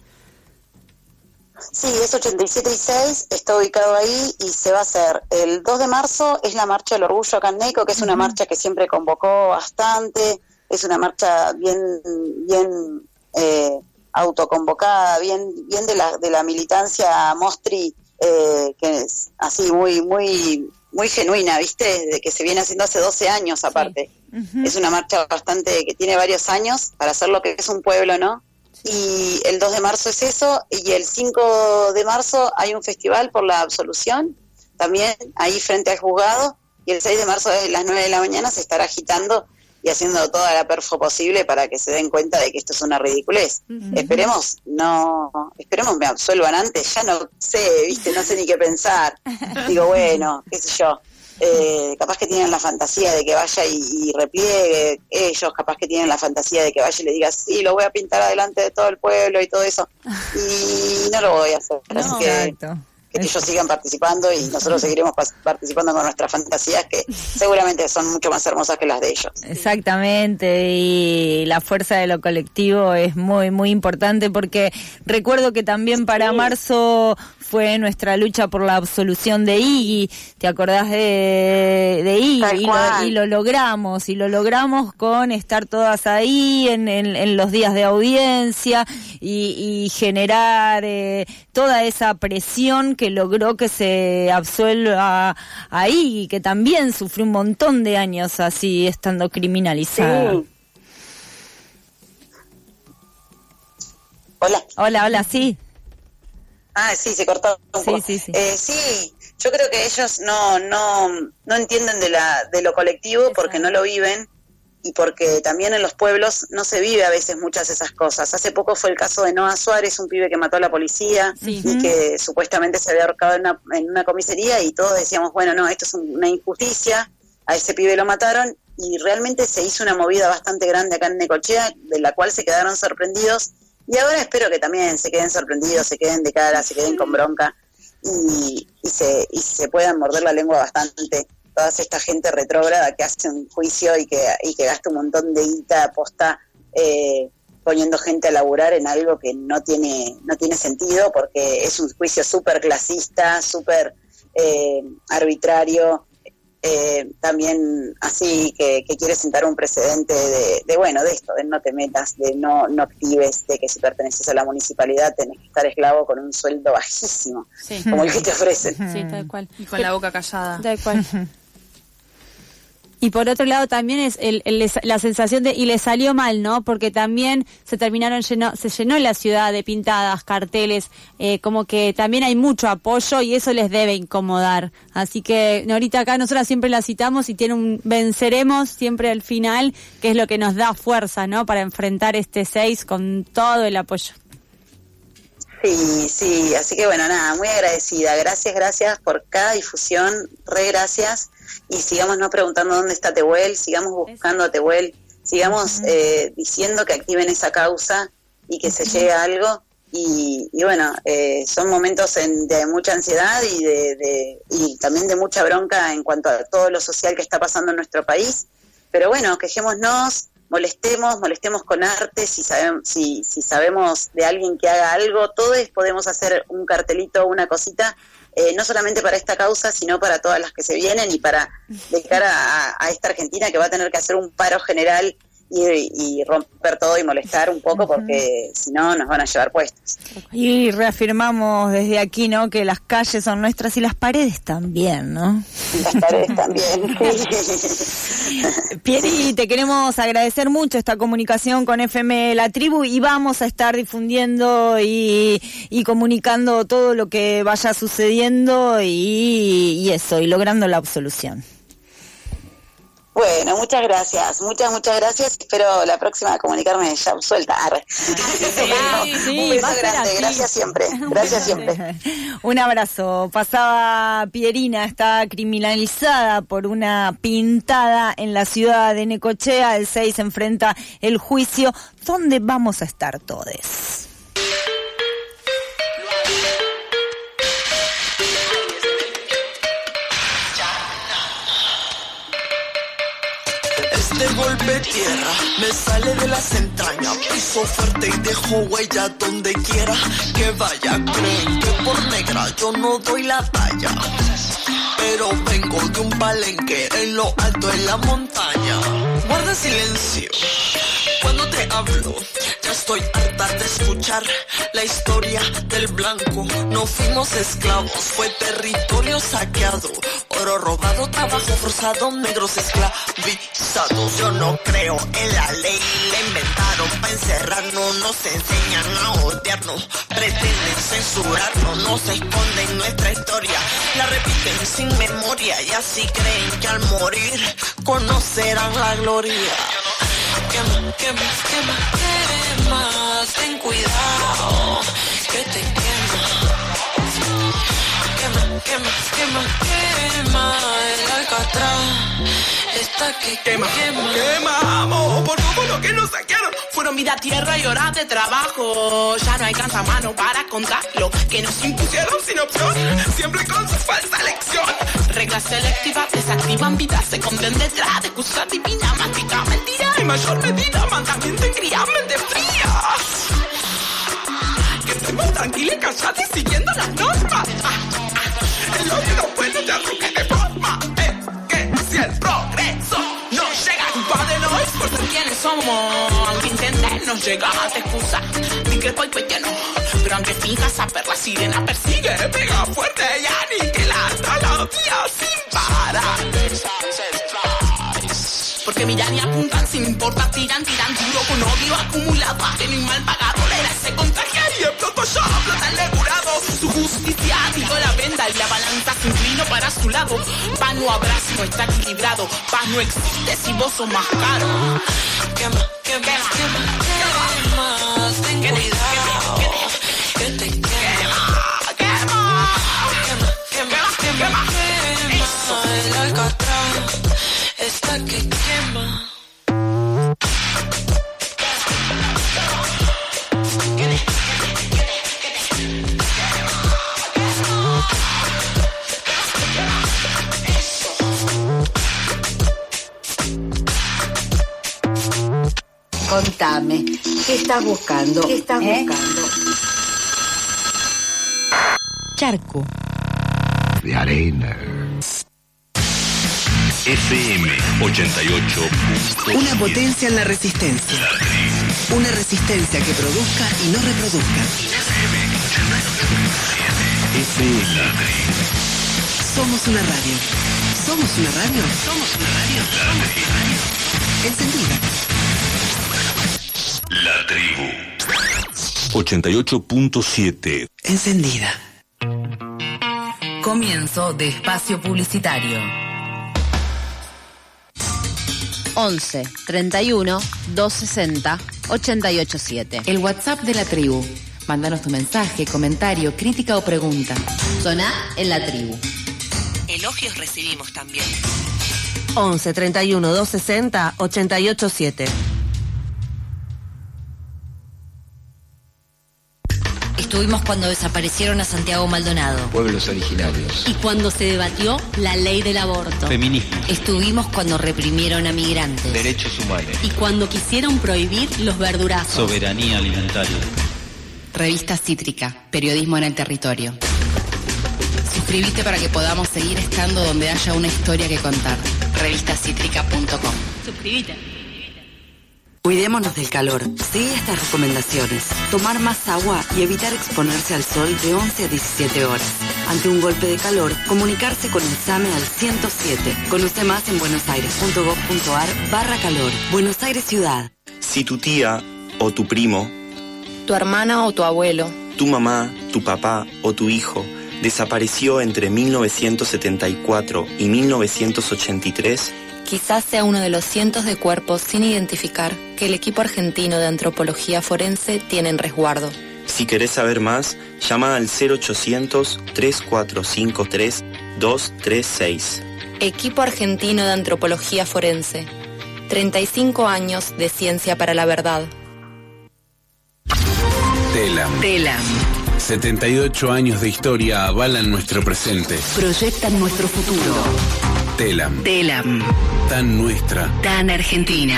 Sí, es ochenta y siete y seis, está ubicado ahí y se va a hacer el dos de marzo, es la Marcha del Orgullo acá en Neco, que es una uh-huh. marcha que siempre convocó bastante, es una marcha bien... bien eh, autoconvocada, bien bien de la de la militancia Mostri, eh, que es así muy muy muy genuina, ¿viste? De que se viene haciendo hace doce años aparte. Sí. Uh-huh. Es una marcha bastante que tiene varios años para hacer lo que es un pueblo, ¿no? Sí. Y el dos de marzo es eso, y el cinco de marzo hay un festival por la absolución, también ahí frente al juzgado, y el seis de marzo a las nueve de la mañana se estará agitando y haciendo toda la perfo posible para que se den cuenta de que esto es una ridiculez. Uh-huh. Esperemos, no, esperemos me absuelvan antes, ya no sé, viste, no sé ni qué pensar. Digo, bueno, qué sé yo, eh, capaz que tienen la fantasía de que vaya y, y repliegue, ellos capaz que tienen la fantasía de que vaya y le diga, sí, lo voy a pintar adelante de todo el pueblo y todo eso, y no lo voy a hacer. No, así que, que ellos sigan participando y nosotros seguiremos pas- participando con nuestras fantasías, que seguramente son mucho más hermosas que las de ellos. Exactamente, y la fuerza de lo colectivo es muy, muy importante, porque recuerdo que también para marzo fue nuestra lucha por la absolución de Iggy, ¿te acordás de, de Iggy? Y lo, y lo logramos, y lo logramos con estar todas ahí en, en, en los días de audiencia y, y generar eh, toda esa presión que logró que se absuelva a Iggy, que también sufrió un montón de años así estando criminalizada. Sí. Hola. Hola, hola, sí. Ah, sí, se cortó un poco. Sí, sí, sí. Eh, sí, yo creo que ellos no no no entienden de la de lo colectivo porque no lo viven y porque también en los pueblos no se vive a veces muchas de esas cosas. Hace poco fue el caso de Noah Suárez, un pibe que mató a la policía Sí. y que supuestamente se había ahorcado en una, en una comisaría, y todos decíamos, bueno, no, esto es un- una injusticia, a ese pibe lo mataron, y realmente se hizo una movida bastante grande acá en Necochea, de la cual se quedaron sorprendidos. Y ahora espero que también se queden sorprendidos, se queden de cara, se queden con bronca y, y, se, y se puedan morder la lengua bastante. Toda esta gente retrógrada que hace un juicio y que, y que gasta un montón de guita aposta eh, poniendo gente a laburar en algo que no tiene no tiene sentido, porque es un juicio súper clasista, súper eh, arbitrario. Eh, también así que, que quiere sentar un precedente de, de bueno, de esto, de no te metas, de no no actives, de que si perteneces a la municipalidad tenés que estar esclavo con un sueldo bajísimo, Sí. como el que te ofrecen. Sí, tal cual. Y con la boca callada. Tal cual. Y por otro lado también es el, el- la sensación de, y le salió mal, ¿no? Porque también se terminaron lleno, se llenó la ciudad de pintadas, carteles, eh, como que también hay mucho apoyo y eso les debe incomodar. Así que Norita, acá nosotras siempre la citamos y tiene un venceremos siempre al final, que es lo que nos da fuerza, ¿no? Para enfrentar este seis con todo el apoyo. Sí, sí, así que bueno, nada, muy agradecida. Gracias, gracias por cada difusión, re gracias. Y sigamos no preguntando dónde está Tehuel, sigamos buscando a Tehuel, sigamos eh, diciendo que activen esa causa y que se llegue a algo. Y, y bueno, eh, son momentos en- de mucha ansiedad y, de, de- y también de mucha bronca en cuanto a todo lo social que está pasando en nuestro país. Pero bueno, quejémonos, molestemos, molestemos con arte, si sabemos, si, si sabemos de alguien que haga algo, todos podemos hacer un cartelito, una cosita, eh, no solamente para esta causa, sino para todas las que se vienen y para de cara a, a esta Argentina que va a tener que hacer un paro general y, y romper todo y molestar un poco, porque si no nos van a llevar puestos. Y reafirmamos desde aquí, ¿no?, que las calles son nuestras y las paredes también, ¿no? Las paredes también. Pieri, te queremos agradecer mucho esta comunicación con F M La Tribu y vamos a estar difundiendo y, y comunicando todo lo que vaya sucediendo y, y eso, y logrando la absolución. Bueno, muchas gracias, muchas, muchas gracias. Espero la próxima comunicarme ya suelta. Arre. sí, un beso va a ser grande, así. gracias siempre, gracias siempre. Un abrazo. Pasaba Pierina, está criminalizada por una pintada en la ciudad de Necochea. El seis se enfrenta el juicio. ¿Dónde vamos a estar todes? Este golpe tierra me sale de las entrañas, piso fuerte y dejo huella donde quiera que vaya. Creen que por negra yo no doy la talla, pero vengo de un palenque en lo alto de la montaña. Guarda silencio cuando te hablo, ya estoy harta de escuchar la historia del blanco. No fuimos esclavos, fue territorio saqueado, oro robado, trabajo forzado, negros esclavizados. Yo no creo en la ley, la inventaron para encerrarnos, nos enseñan a odiarnos, pretenden censurarnos, nos esconden nuestra historia, la repiten sin memoria y así creen que al morir conocerán la gloria. Quema, quema, quema, quema, ten cuidado, que te quema. Quema, quema, quema, quema, el Alcatraz está que quema. Quema, quemamos por todo lo que nos saquearon. Fue Fueron vida, tierra y horas de trabajo. Ya no alcanza mano para contar lo que nos impusieron sin opción, siempre con su falsa elección. Reglas selectivas desactivan vidas, se esconden detrás de excusas divinas, mágica mentira. En mayor medida, mandamiento en cría, mente fría. Que estemos tranquilos y callados y siguiendo las normas. Ah, ah, el odio no puede te arrugue de forma. Eh, que si el progreso no llega, culpa de los por ser quienes somos. Aunque intentarnos llegar a excusa, discrepo y cuestiono. Pero aunque finjas saber, la sirena persigue, pega fuerte y aniquila hasta los días sin parar. Porque miran y apuntan sin importar, tiran, tiran duro con odio acumulado. Ajeno y mal pagado, la era se contagia y el pronto yo plata el curado. Su justicia tiró la venda y la balanza se inclinó para su lado. Paz no habrá si no está equilibrado, paz no existe si vos sos más caro. Quema, quema, quema, quema, ten cuidado, que te quema, quema, quema, quema, quema, eso, el alcatraz está que quema. Contame, ¿qué estás buscando? ¿Qué estás ¿Eh? buscando? Charco. De arena. F M ochenta y ocho punto siete. Una potencia en la resistencia. Una resistencia que produzca y no reproduzca. F M. Somos una radio. Somos una radio. Somos una radio. Somos una radio. Encendida. La tribu. ochenta y ocho punto siete. Encendida. Comienzo de espacio publicitario. once, treinta y uno, doscientos sesenta, ochenta y ocho siete. El WhatsApp de la tribu. Mándanos tu mensaje, comentario, crítica o pregunta. Soná en la tribu. Elogios recibimos también. once, treinta y uno, doscientos sesenta, ochenta y ocho siete. Estuvimos cuando desaparecieron a Santiago Maldonado. Pueblos originarios. Y cuando se debatió la ley del aborto. Feminismo. Estuvimos cuando reprimieron a migrantes. Derechos humanos. Y cuando quisieron prohibir los verdurazos. Soberanía alimentaria. Revista Cítrica, periodismo en el territorio. Suscríbete para que podamos seguir estando donde haya una historia que contar. revista cítrica punto com. Suscríbete. Cuidémonos del calor. Sigue estas recomendaciones. Tomar más agua y evitar exponerse al sol de once a diecisiete horas. Ante un golpe de calor, comunicarse con el SAME al ciento siete. Conoce más en buenosaires.gov.ar barra calor. Buenos Aires Ciudad. Si tu tía o tu primo, Tu hermana o tu abuelo. tu mamá, tu papá o tu hijo desapareció entre mil novecientos setenta y cuatro y mil novecientos ochenta y tres, Quizás sea uno de los cientos de cuerpos sin identificar que el equipo argentino de antropología forense tiene en resguardo. si querés saber más, llama al cero ochocientos, tres cuatro cinco tres, dos tres seis. Equipo argentino de antropología forense. treinta y cinco años de ciencia para la verdad. Telam. Telam. setenta y ocho años de historia avalan nuestro presente. Proyectan nuestro futuro. Telam. Telam. Tan nuestra. Tan Argentina.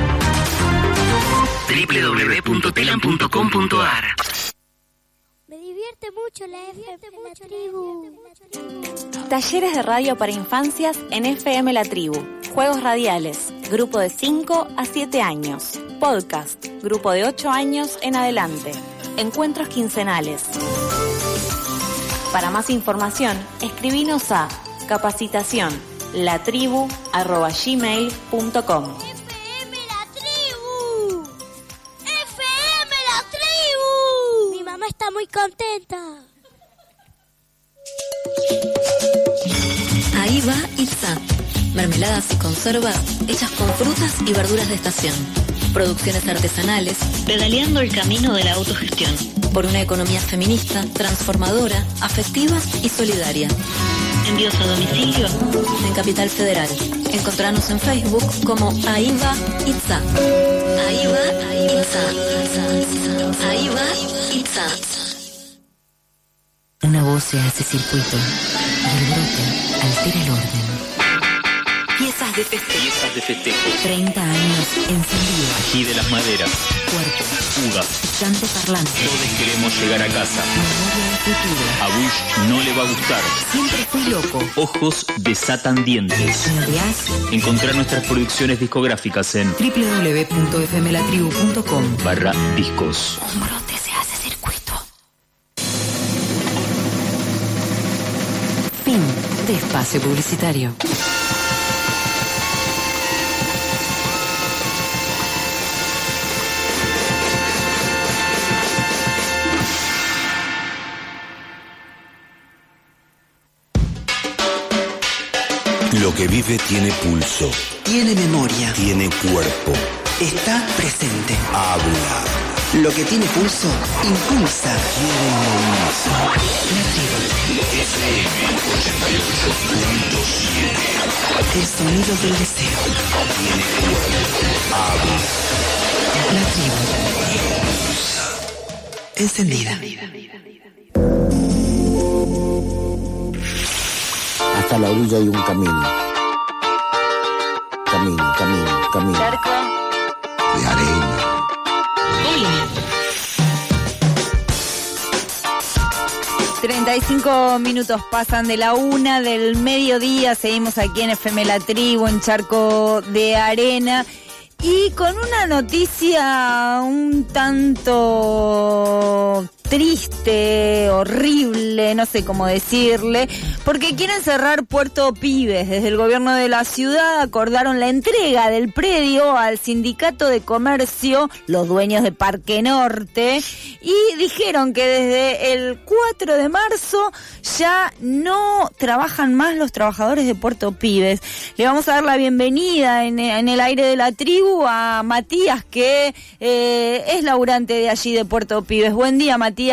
doble u doble u doble u punto telam punto com punto a r. Me divierte mucho la F M La Tribu. Talleres de radio para infancias en F M La Tribu. Juegos radiales, grupo de cinco a siete años. Podcast, grupo de ocho años en adelante. Encuentros quincenales. Para más información, escribinos a capacitación latribu arroba gmail punto com. F M La Tribu. F M La Tribu. Mi mamá está muy contenta. Ahí va Itza. Mermeladas y conservas hechas con frutas y verduras de estación. Producciones artesanales, pedaleando el camino de la autogestión. Por una economía feminista, transformadora, afectiva y solidaria. Envíos a domicilio en Capital Federal. Encontranos en Facebook como Ahí va Itza. Ahí va Itza. voz se hace circuito y el brote altera el orden. Piezas de festejo. Piezas de festejo. treinta años encendido. Ají de las maderas. Cuerpo. Uvas. Llante parlante. Todos queremos llegar a casa. Memoria del futuro. A Bush no le va a gustar. Siempre fui loco. Ojos desatan dientes. ¿No Encontrar nuestras producciones discográficas en doble u doble u doble u punto f m la tribu punto com barra discos. Un brote se hace circuito. Fin de espacio publicitario. Lo que vive tiene pulso. Tiene memoria. Tiene cuerpo. Está presente. Habla. Lo que tiene pulso, impulsa. Quiere y moviliza. La tribu. F M ochenta y ocho punto siete. El sonido del deseo. Tiene cuerpo. Habla. La tribu. Encendida. Hasta la orilla hay un camino. Camino, camino, camino. Charco. De arena. treinta y cinco minutos pasan de la una del mediodía. Seguimos aquí en F M La Tribu, en Charco de Arena. Y con una noticia un tanto triste, horrible, no sé cómo decirle, porque quieren cerrar Puerto Pibes. Desde el gobierno de la ciudad acordaron la entrega del predio al sindicato de comercio, los dueños de Parque Norte, y dijeron que desde el cuatro de marzo ya no trabajan más los trabajadores de Puerto Pibes. Le vamos a dar la bienvenida en, en el aire de la tribu a Matías, que eh, es laburante de allí de Puerto Pibes. Buen día, Matías.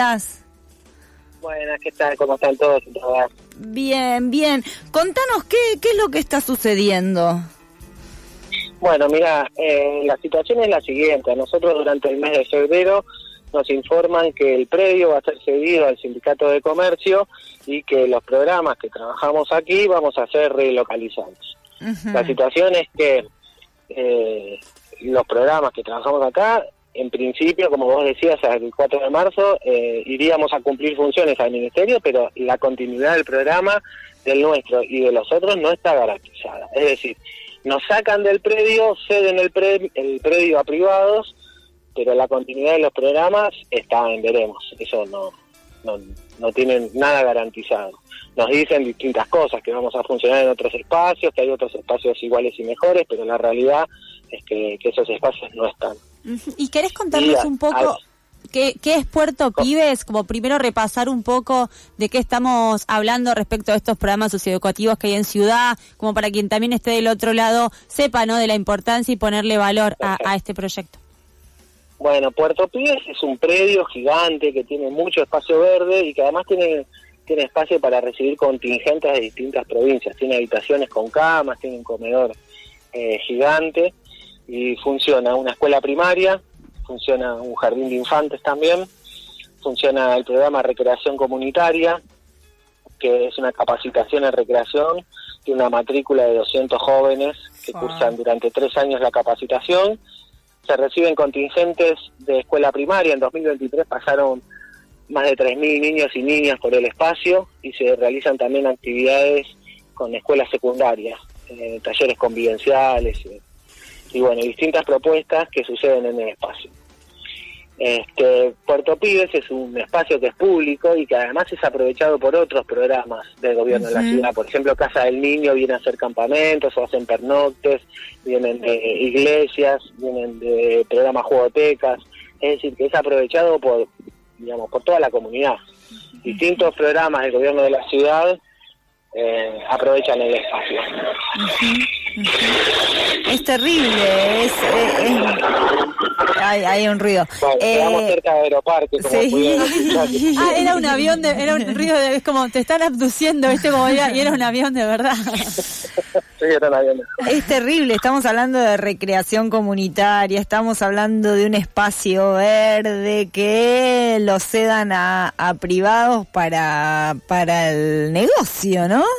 Buenas, ¿qué tal? ¿Cómo están todos? Bien, bien. Contanos qué, qué es lo que está sucediendo. Bueno, mira, eh, la situación es la siguiente. Nosotros durante el mes de febrero nos informan que el predio va a ser cedido al Sindicato de Comercio y que los programas que trabajamos aquí vamos a ser relocalizados. Uh-huh. La situación es que eh, los programas que trabajamos acá, en principio, como vos decías, el cuatro de marzo eh, iríamos a cumplir funciones al Ministerio, pero la continuidad del programa del nuestro y de los otros no está garantizada. Es decir, nos sacan del predio, ceden el, pre, el predio a privados, pero la continuidad de los programas está en veremos. Eso no, no, no tienen nada garantizado. Nos dicen distintas cosas, que vamos a funcionar en otros espacios, que hay otros espacios iguales y mejores, pero la realidad es que, que esos espacios no están. ¿Y querés contarnos un poco qué, qué es Puerto Pibes? Como primero repasar un poco de qué estamos hablando respecto a estos programas socioeducativos que hay en ciudad, como para quien también esté del otro lado sepa, ¿no?, de la importancia y ponerle valor a, a este proyecto. Bueno, Puerto Pibes es un predio gigante que tiene mucho espacio verde y que además tiene, tiene espacio para recibir contingentes de distintas provincias. Tiene habitaciones con camas, tiene un comedor eh, gigante. Y funciona una escuela primaria, funciona un jardín de infantes también, funciona el programa Recreación Comunitaria, que es una capacitación en recreación, tiene una matrícula de doscientos jóvenes que cursan durante tres años la capacitación. Se reciben contingentes de escuela primaria, en dos mil veintitrés pasaron más de tres mil niños y niñas por el espacio, y se realizan también actividades con escuelas secundarias, eh, talleres convivenciales, eh, y bueno, distintas propuestas que suceden en el espacio. Este, Puerto Pibes es un espacio que es público y que además es aprovechado por otros programas del gobierno uh-huh. de la ciudad. Por ejemplo, Casa del Niño viene a hacer campamentos o hacen pernoctes, vienen de iglesias, vienen de programas juegotecas. Es decir, que es aprovechado por, digamos, por toda la comunidad. Uh-huh. Distintos programas del gobierno de la ciudad eh, aprovechan el espacio. Uh-huh. Es terrible, es, es, es... Hay, hay un ruido. Bueno, eh... quedamos cerca de Aeroparque, como sí. pudieron escuchar. Ah, era un avión, de, era un ruido de, es como te están abduciendo, ¿viste? Como era, y era un avión de verdad. Siguieron habiendo. Es terrible, estamos hablando de recreación comunitaria, estamos hablando de un espacio verde que lo cedan a, a privados para, para el negocio, ¿no?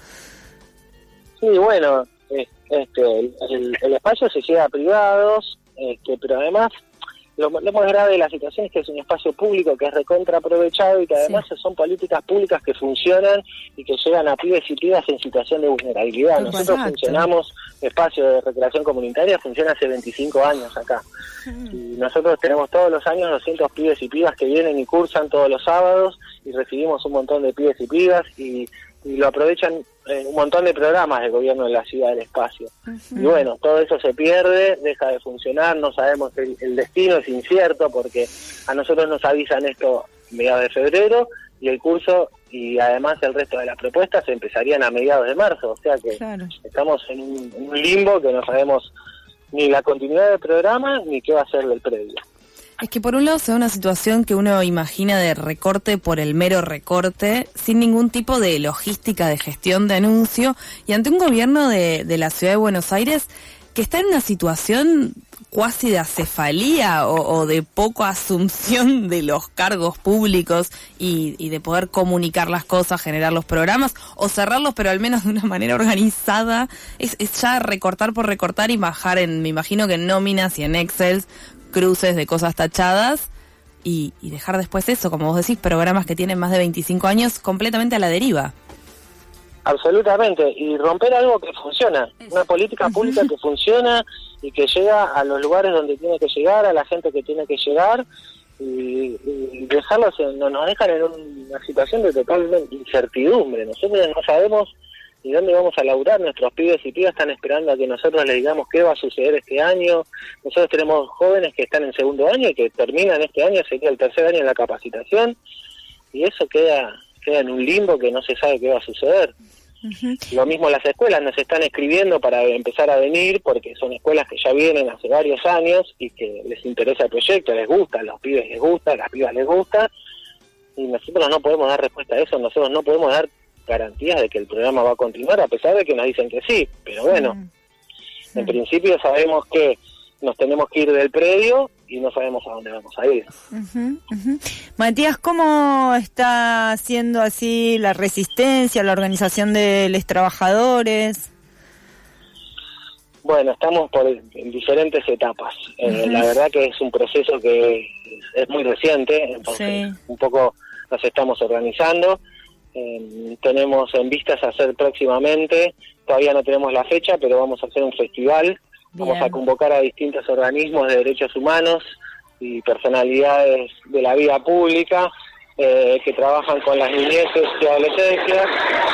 Sí, bueno, este, el, el espacio se llega a privados, este, pero además lo, lo más grave de la situación es que es un espacio público que es recontra aprovechado y que además sí. son políticas públicas que funcionan y que llegan a pibes y pibas en situación de vulnerabilidad. Exacto. Nosotros funcionamos, espacio de recreación comunitaria funciona hace veinticinco años acá. Mm. Y nosotros tenemos todos los años doscientos pibes y pibas que vienen y cursan todos los sábados y recibimos un montón de pibes y pibas y, y lo aprovechan en un montón de programas del gobierno de la ciudad del espacio. Uh-huh. Y bueno, todo eso se pierde, deja de funcionar, no sabemos, el, el destino es incierto porque a nosotros nos avisan esto a mediados de febrero y el curso y además el resto de las propuestas empezarían a mediados de marzo, o sea que claro. estamos en un, en un limbo que no sabemos ni la continuidad del programa ni qué va a ser del predio. Es que por un lado se da una situación que uno imagina de recorte por el mero recorte, sin ningún tipo de logística de gestión de anuncio, y ante un gobierno de, de la ciudad de Buenos Aires que está en una situación cuasi de acefalía o, o de poca asunción de los cargos públicos y, y de poder comunicar las cosas, generar los programas o cerrarlos, pero al menos de una manera organizada. Es, es ya recortar por recortar y bajar en, me imagino que en nóminas y en Excel, cruces de cosas tachadas y, y dejar después eso, como vos decís, programas que tienen más de veinticinco años completamente a la deriva. Absolutamente, y romper algo que funciona, una política pública que funciona y que llega a los lugares donde tiene que llegar, a la gente que tiene que llegar, y, y dejarlos, en, nos dejan en una situación de total incertidumbre. Nosotros no sabemos ni dónde vamos a laburar, nuestros pibes y pibas están esperando a que nosotros les digamos qué va a suceder este año. Nosotros tenemos jóvenes que están en segundo año y que terminan este año, sería el tercer año en la capacitación, y eso queda queda en un limbo que no se sabe qué va a suceder. Uh-huh. Lo mismo las escuelas nos están escribiendo para empezar a venir, porque son escuelas que ya vienen hace varios años y que les interesa el proyecto, les gusta, a los pibes les gusta, a las pibas les gusta, y nosotros no podemos dar respuesta a eso, nosotros no podemos dar garantías de que el programa va a continuar, a pesar de que nos dicen que sí, pero bueno, uh-huh. en principio sabemos que nos tenemos que ir del predio y no sabemos a dónde vamos a ir. Uh-huh, uh-huh. Matías, ¿cómo está siendo así la resistencia, la organización de los trabajadores? Bueno, estamos por en diferentes etapas. Uh-huh. Eh, la verdad que es un proceso que es muy reciente, entonces sí. un poco nos estamos organizando. Eh, tenemos en vistas hacer próximamente, todavía no tenemos la fecha, pero vamos a hacer un festival. Bien. Vamos a convocar a distintos organismos de derechos humanos y personalidades de la vida pública eh, que trabajan con las niñeces y adolescencias.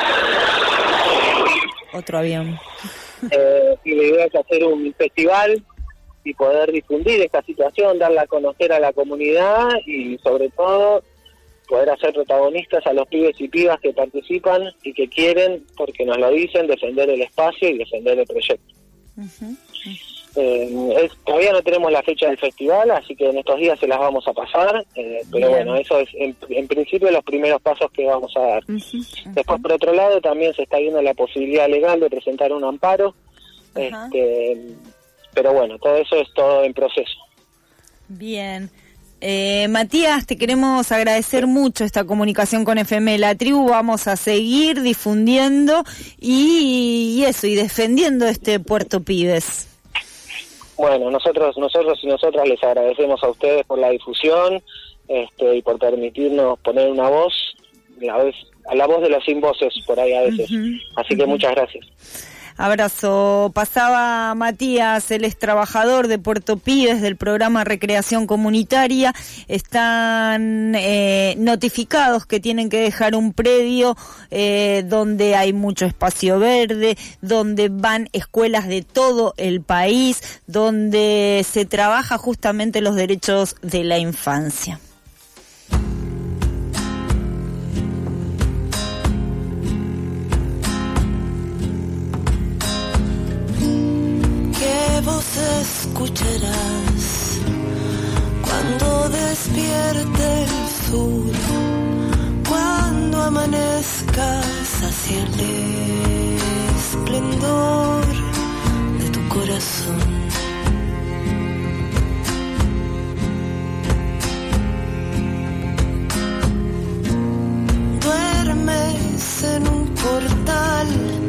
Otro avión. Eh, y la idea es hacer un festival y poder difundir esta situación, darla a conocer a la comunidad y sobre todo poder hacer protagonistas a los pibes y pibas que participan y que quieren, porque nos lo dicen, defender el espacio y defender el proyecto. Uh-huh. Eh, es, todavía no tenemos la fecha del festival, así que en estos días se las vamos a pasar, eh, pero Bien. bueno, eso es en, en principio los primeros pasos que vamos a dar. Uh-huh, uh-huh. Después, por otro lado, también se está viendo la posibilidad legal de presentar un amparo, uh-huh. este, pero bueno, todo eso es todo en proceso. Bien. Eh, Matías, te queremos agradecer mucho esta comunicación con F M La Tribu. Vamos a seguir difundiendo y, y eso, y defendiendo este Puerto Pibes. Bueno, nosotros nosotros y nosotras les agradecemos a ustedes por la difusión este, y por permitirnos poner una voz, la vez, a la voz de los sin voces por ahí a veces. Uh-huh. Así que uh-huh. muchas gracias. Abrazo. Pasaba Matías, él es trabajador de Puerto Pibes del programa Recreación Comunitaria. Están eh, notificados que tienen que dejar un predio eh, donde hay mucho espacio verde, donde van escuelas de todo el país, donde se trabaja justamente los derechos de la infancia. Vos escucharás cuando despierte el sur, cuando amanezcas hacia el esplendor de tu corazón. Duermes en un portal,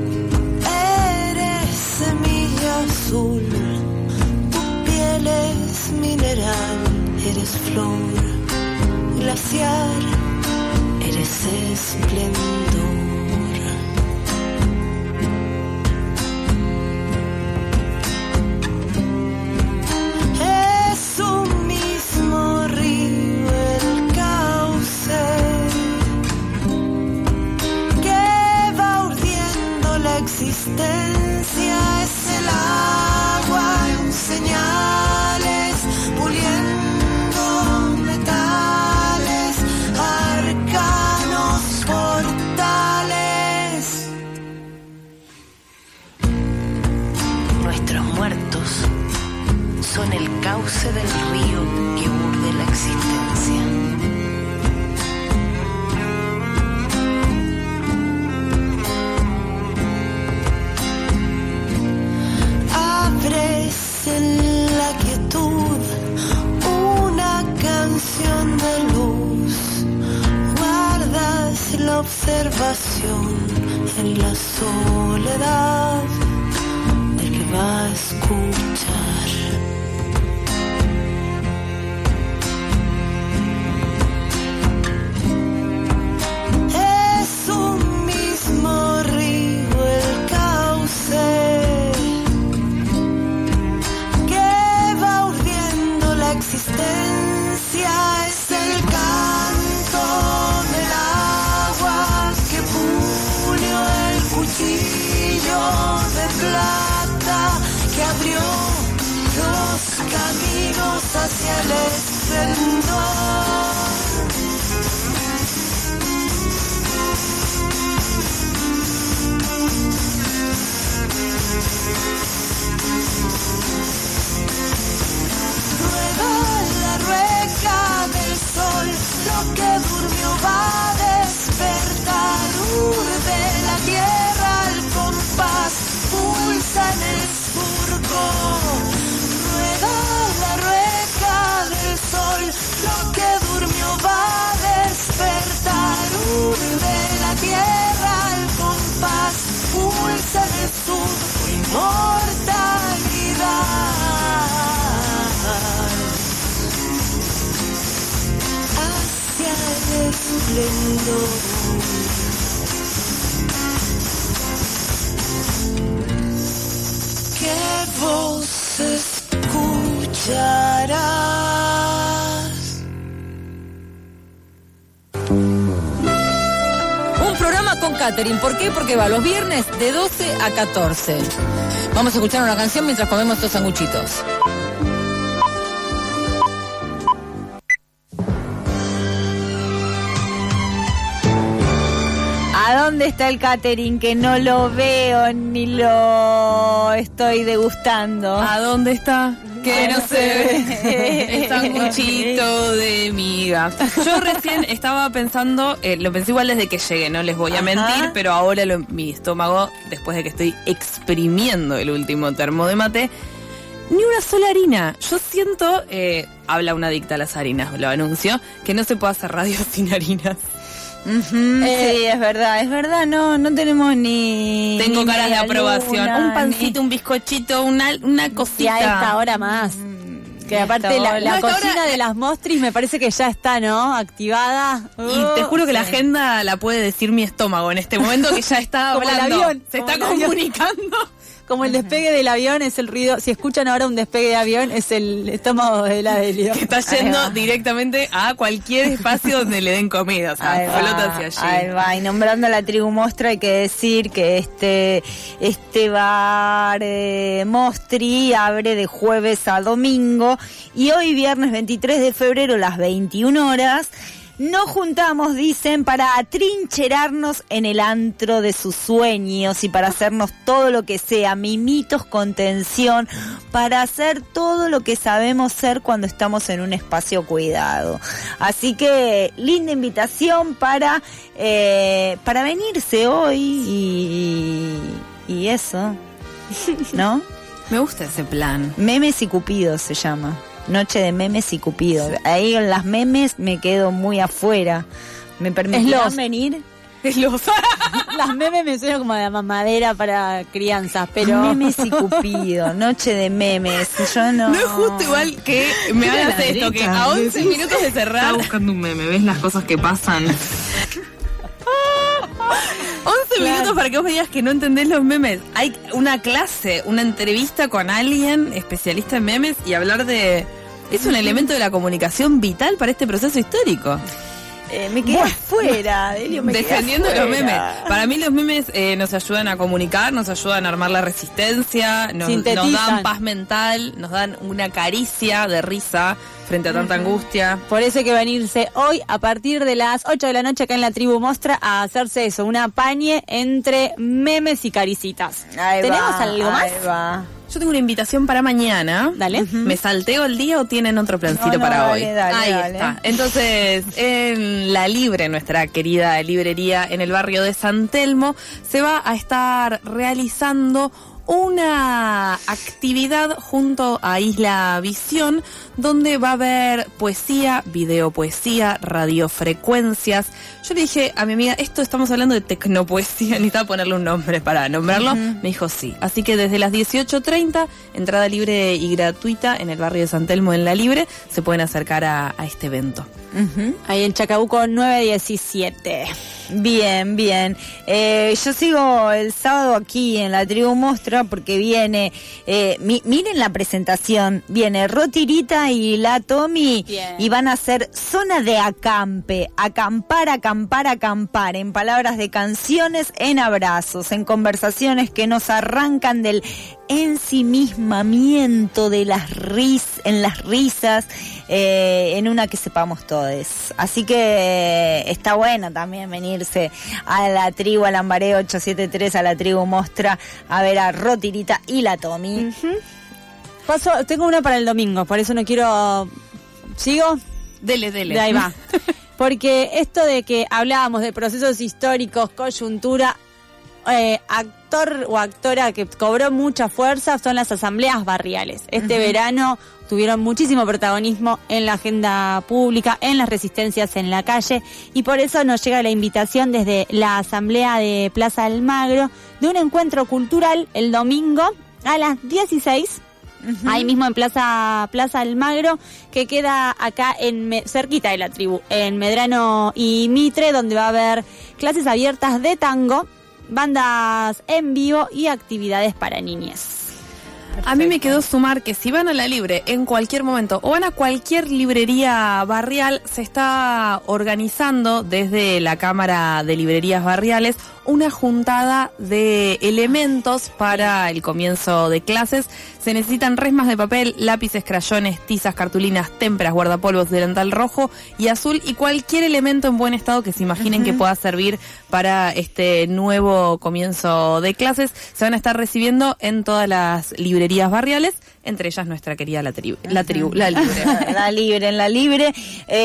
eres semilla azul, tu piel es mineral, eres flor glaciar, eres esplendor. Es un mismo río el cauce que va urdiendo la existencia, es el agua en señales, puliendo metales, arcanos portales. Nuestros muertos son el cauce del río que urde la existencia. Abres en la quietud una canción de luz, guardas la observación en la soledad del que va a escuchar. Es un mismo río el cauce que va urdiendo la existencia, es el canto del agua que pulió el cuchillo de plata que abrió los caminos hacia el esplendor. Rueda la rueca del sol, lo que durmió va a despertar, urde la tierra al compás, pulsa en el surco. Rueda la rueca del sol, lo que durmió va a despertar, urde la tierra al compás, pulsa en el surco, inmortalidad. Hacia el esplendor. ¿Qué voz escucharás? Un programa con catering. ¿Por qué? Porque va los viernes de doce a catorce. Vamos a escuchar una canción mientras comemos estos sanguchitos. ¿A dónde está el catering? Que no lo veo ni lo estoy degustando. ¿A dónde está? Que no se ve. El sanguchito de miga. Yo recién estaba pensando, eh, lo pensé igual desde que llegué, no les voy a Ajá. mentir, pero ahora lo, mi estómago, después de que estoy exprimiendo el último termo de mate, ni una sola harina. Yo siento, eh, habla una adicta a las harinas, lo anuncio, que no se puede hacer radio sin harinas. Uh-huh, eh, sí, es verdad, es verdad, no no tenemos ni... Tengo ni caras de aprobación, luna, un pancito, ni... un bizcochito, una, una cosita. Y a esta hora más. Que aparte la, la no, cocina hora... de las Mostris me parece que ya está, ¿no? Activada. Y te juro que sí. La agenda la puede decir mi estómago en este momento, que ya está hablando. Como el avión, se está comunicando. Como el despegue del avión es el ruido. Si escuchan ahora un despegue de avión, es el estómago de la Delio. Que está yendo directamente a cualquier espacio donde le den comida. O sea, ahí flota va, hacia allí. Ahí va. Y nombrando a la tribu Mostra, hay que decir que este, este bar eh, Mostri abre de jueves a domingo. Y hoy, viernes veintitrés de febrero, las veintiuna horas. Nos juntamos, dicen, para atrincherarnos en el antro de sus sueños y para hacernos todo lo que sea, mimitos, contención, para hacer todo lo que sabemos ser cuando estamos en un espacio cuidado. Así que linda invitación para, eh, para venirse hoy y, y eso, ¿no? Me gusta ese plan. Memes y Cupido se llama. Noche de memes y Cupido. Ahí en las memes me quedo muy afuera. ¿Me permitirán venir? Los... Las memes me suenan como de mamadera para crianzas, pero... Memes y Cupido, noche de memes. Yo no... No es justo igual que me hagas esto, que a once minutos de cerrar... Estaba buscando un meme, ¿ves las cosas que pasan? once claro. minutos para que vos me digas que no entendés los memes. Hay una clase, una entrevista con alguien especialista en memes y hablar de... Es un elemento de la comunicación vital para este proceso histórico. Eh, me quedé afuera, Delio, me defendiendo quedé los memes. Para mí los memes eh, nos ayudan a comunicar, nos ayudan a armar la resistencia, nos, nos dan paz mental, nos dan una caricia de risa frente a tanta uh-huh. angustia. Por eso hay que venirse hoy a partir de las ocho de la noche acá en la Tribu Mostra a hacerse eso, una pañe entre memes y caricitas. Ahí ¿Tenemos va, algo más? Ahí va. Yo tengo una invitación para mañana. Dale. Uh-huh. ¿Me salteo el día o tienen otro plancito no, no, para dale, hoy? Dale, Ahí dale. está. Entonces, en La Libre, nuestra querida librería en el barrio de San Telmo, se va a estar realizando una actividad junto a Isla Visión, donde va a haber poesía, videopoesía, radiofrecuencias. Yo le dije a mi amiga, esto estamos hablando de tecnopoesía, necesitaba ponerle un nombre para nombrarlo. Uh-huh. Me dijo sí. Así que desde las dieciocho treinta, entrada libre y gratuita en el barrio de San Telmo en La Libre, se pueden acercar a, a este evento. Uh-huh. Ahí en Chacabuco nueve diecisiete. Bien, bien. Eh, yo sigo el sábado aquí en la Tribu Mostra porque viene, eh, mi, miren la presentación, viene Rotirita y la Tommy bien. Y van a hacer zona de acampe, acampar, acampar, acampar, en palabras de canciones, en abrazos, en conversaciones que nos arrancan del ensimismamiento de las ris, en las risas, eh, en una que sepamos todos. Así que eh, está bueno también venirse a la Tribu, al Lambaré ocho siete tres, a la Tribu Mostra, a ver a Rotirita y la Tommy. Uh-huh. Paso, tengo una para el domingo, por eso no quiero... ¿Sigo? Dele, dele. De ahí va. Porque esto de que hablábamos de procesos históricos, coyuntura... Eh, actor o actora que cobró mucha fuerza son las asambleas barriales. Este uh-huh. verano tuvieron muchísimo protagonismo en la agenda pública, en las resistencias en la calle, y por eso nos llega la invitación desde la asamblea de Plaza Almagro de un encuentro cultural el domingo a las dieciséis. Uh-huh. Ahí mismo en Plaza Plaza Almagro, que queda acá en cerquita de la Tribu, en Medrano y Mitre, donde va a haber clases abiertas de tango, bandas en vivo y actividades para niñez. Perfecto. A mí me quedó sumar que si van a La Libre en cualquier momento o van a cualquier librería barrial, se está organizando desde la Cámara de Librerías Barriales una juntada de elementos para el comienzo de clases. Se necesitan resmas de papel, lápices, crayones, tizas, cartulinas, témperas, guardapolvos, delantal rojo y azul y cualquier elemento en buen estado que se imaginen uh-huh. que pueda servir para este nuevo comienzo de clases. Se van a estar recibiendo en todas las librerías barriales, entre ellas nuestra querida La Tribu, la, tribu, la Libre. La Libre, en La Libre.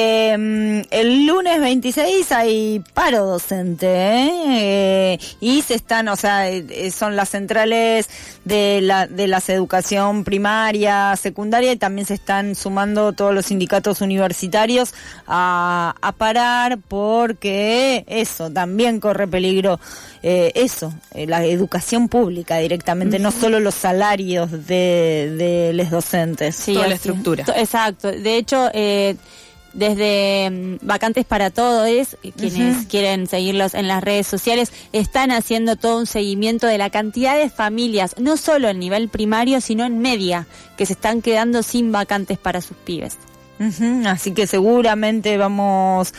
Eh, el lunes veintiséis hay paro docente, ¿eh? y se están, o sea, son las centrales de la de las educación primaria, secundaria, y también se están sumando todos los sindicatos universitarios a, a parar porque eso también corre peligro, eh, eso, eh, la educación pública directamente, uh-huh. no solo los salarios de, de los docentes, sí, toda la estructura. Exacto, de hecho, eh, desde um, Vacantes para Todos, quienes uh-huh. quieren seguirlos en las redes sociales, están haciendo todo un seguimiento de la cantidad de familias, no solo en nivel primario, sino en media, que se están quedando sin vacantes para sus pibes. Uh-huh. Así que seguramente vamos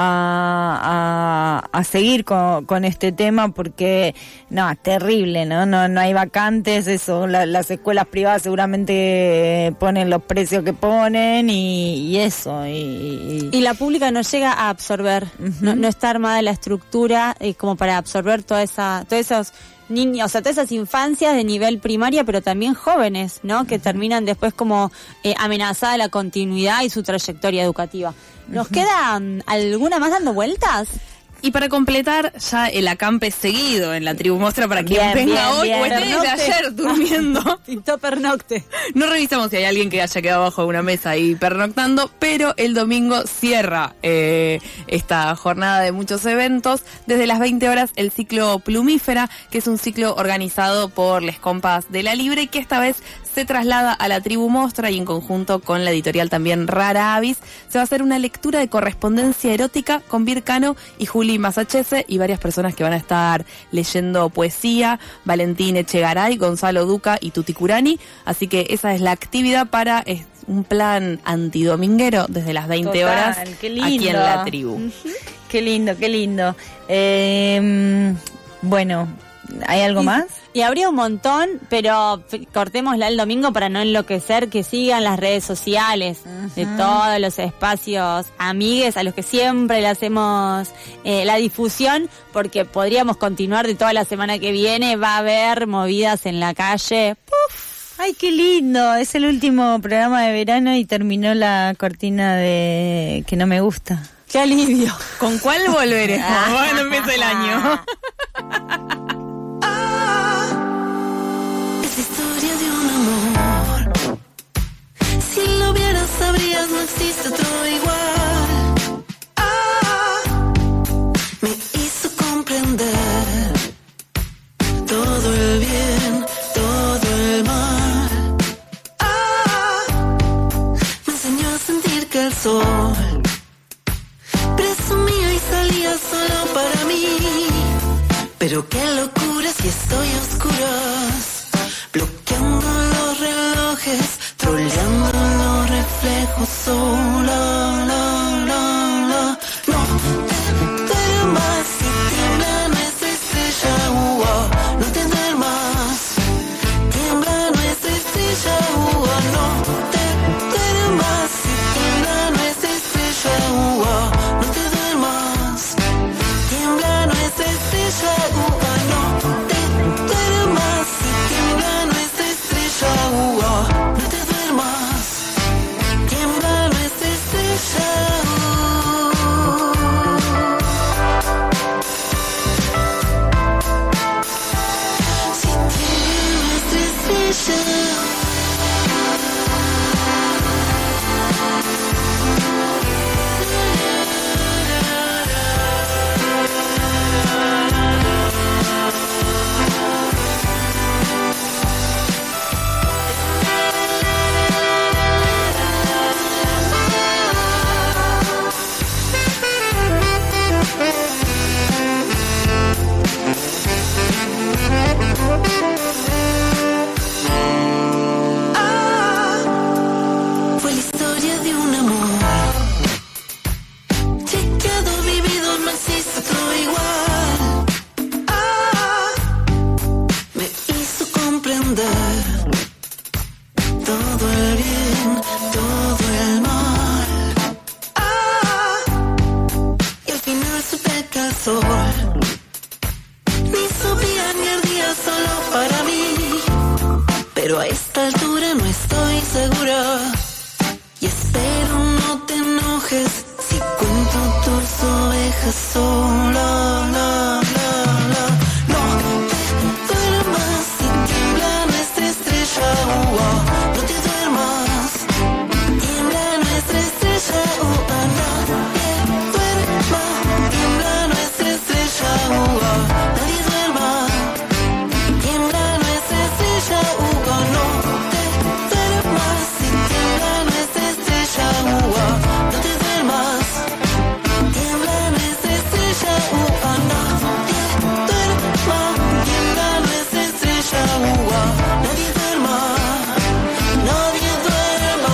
a, a, a seguir con, con este tema porque no, terrible, ¿no? No, no hay vacantes, eso, la, las escuelas privadas seguramente ponen los precios que ponen y, y eso. Y, y... y la pública no llega a absorber, uh-huh. no, no está armada la estructura eh, como para absorber toda esa, todos esos niños, o sea, todas esas infancias de nivel primaria, pero también jóvenes, ¿no? Que uh-huh. terminan después como eh, amenazada la continuidad y su trayectoria educativa. ¿Nos uh-huh. queda um, alguna más dando vueltas? Y para completar ya el acampe seguido en la Tribu Mostra para quien Bien, venga bien, hoy bien. o esté desde Pernocte. ayer durmiendo. Pintó pernocte. No revisamos si hay alguien que haya quedado bajo una mesa ahí pernoctando, pero el domingo cierra eh, esta jornada de muchos eventos. Desde las veinte horas el ciclo Plumífera, que es un ciclo organizado por Les Compas de la Libre y que esta vez se traslada a la Tribu Mostra y en conjunto con la editorial también Rara Avis se va a hacer una lectura de correspondencia erótica con Vircano y Juli Masachese y varias personas que van a estar leyendo poesía, Valentín Echegaray, Gonzalo Duca y Tuti Curani, así que esa es la actividad para eh, un plan antidominguero desde las veinte Total, horas qué lindo. aquí en la Tribu. Uh-huh. Qué lindo, qué lindo. Eh, bueno, ¿hay algo Y- más? Y habría un montón, pero f- cortémosla el domingo para no enloquecer, que sigan las redes sociales de todos los espacios amigues a los que siempre le hacemos eh, la difusión, porque podríamos continuar de toda la semana que viene, va a haber movidas en la calle. ¡Puf! Ay, qué lindo. Es el último programa de verano y terminó la cortina de que no me gusta. ¡Qué alivio! ¿Con cuál volveremos? Bueno, empieza el año. Es historia de un amor. Si lo vieras sabrías no existe otro igual. Ah, me hizo comprender todo el bien, todo el mal. Ah, me enseñó a sentir que el sol presumía y salía solo para mí. Pero qué locura si estoy a oscuras, bloqueando los relojes, troleando los reflejos sola, la, la, la. No te duermas si tiembla nuestra estrella, uh, uh, no te duermas, tiembla nuestra estrella, uh, uh, no te duermas si tiembla nuestra estrella, uh, uh, no te duermas, tiembla nuestra estrella, uh, uh, no te duermas si tiembla nuestra estrella, uh, uh, no te duermas, tiembla nuestra estrella, uh. Si tiembla nuestra estrella. Ah, fue la historia de un amor chequeado, vivido, no existe otro igual. Ah, me hizo comprender todo el bien, todo el mal. Ah, y al final supe que el sol ni subía ni ardía solo para mí. Pero a esta altura no estoy segura y espero no te enojes si cuento tus ovejas sola, la, la, la. No te duermas si tiembla nuestra estrella, uh, uh, no te duermas, tiembla nuestra estrella, uh, uh, nadie duerma, tiembla nuestra estrella, uh, uh, nadie duerma, tiembla nuestra estrella, uh, uh, no te duermas si tiembla nuestra estrella, uh, uh, no te duermas, tiembla nuestra estrella, uh, uh, nadie duerma, tiembla nuestra estrella, uh, uh, nadie duerma, nadie duerma.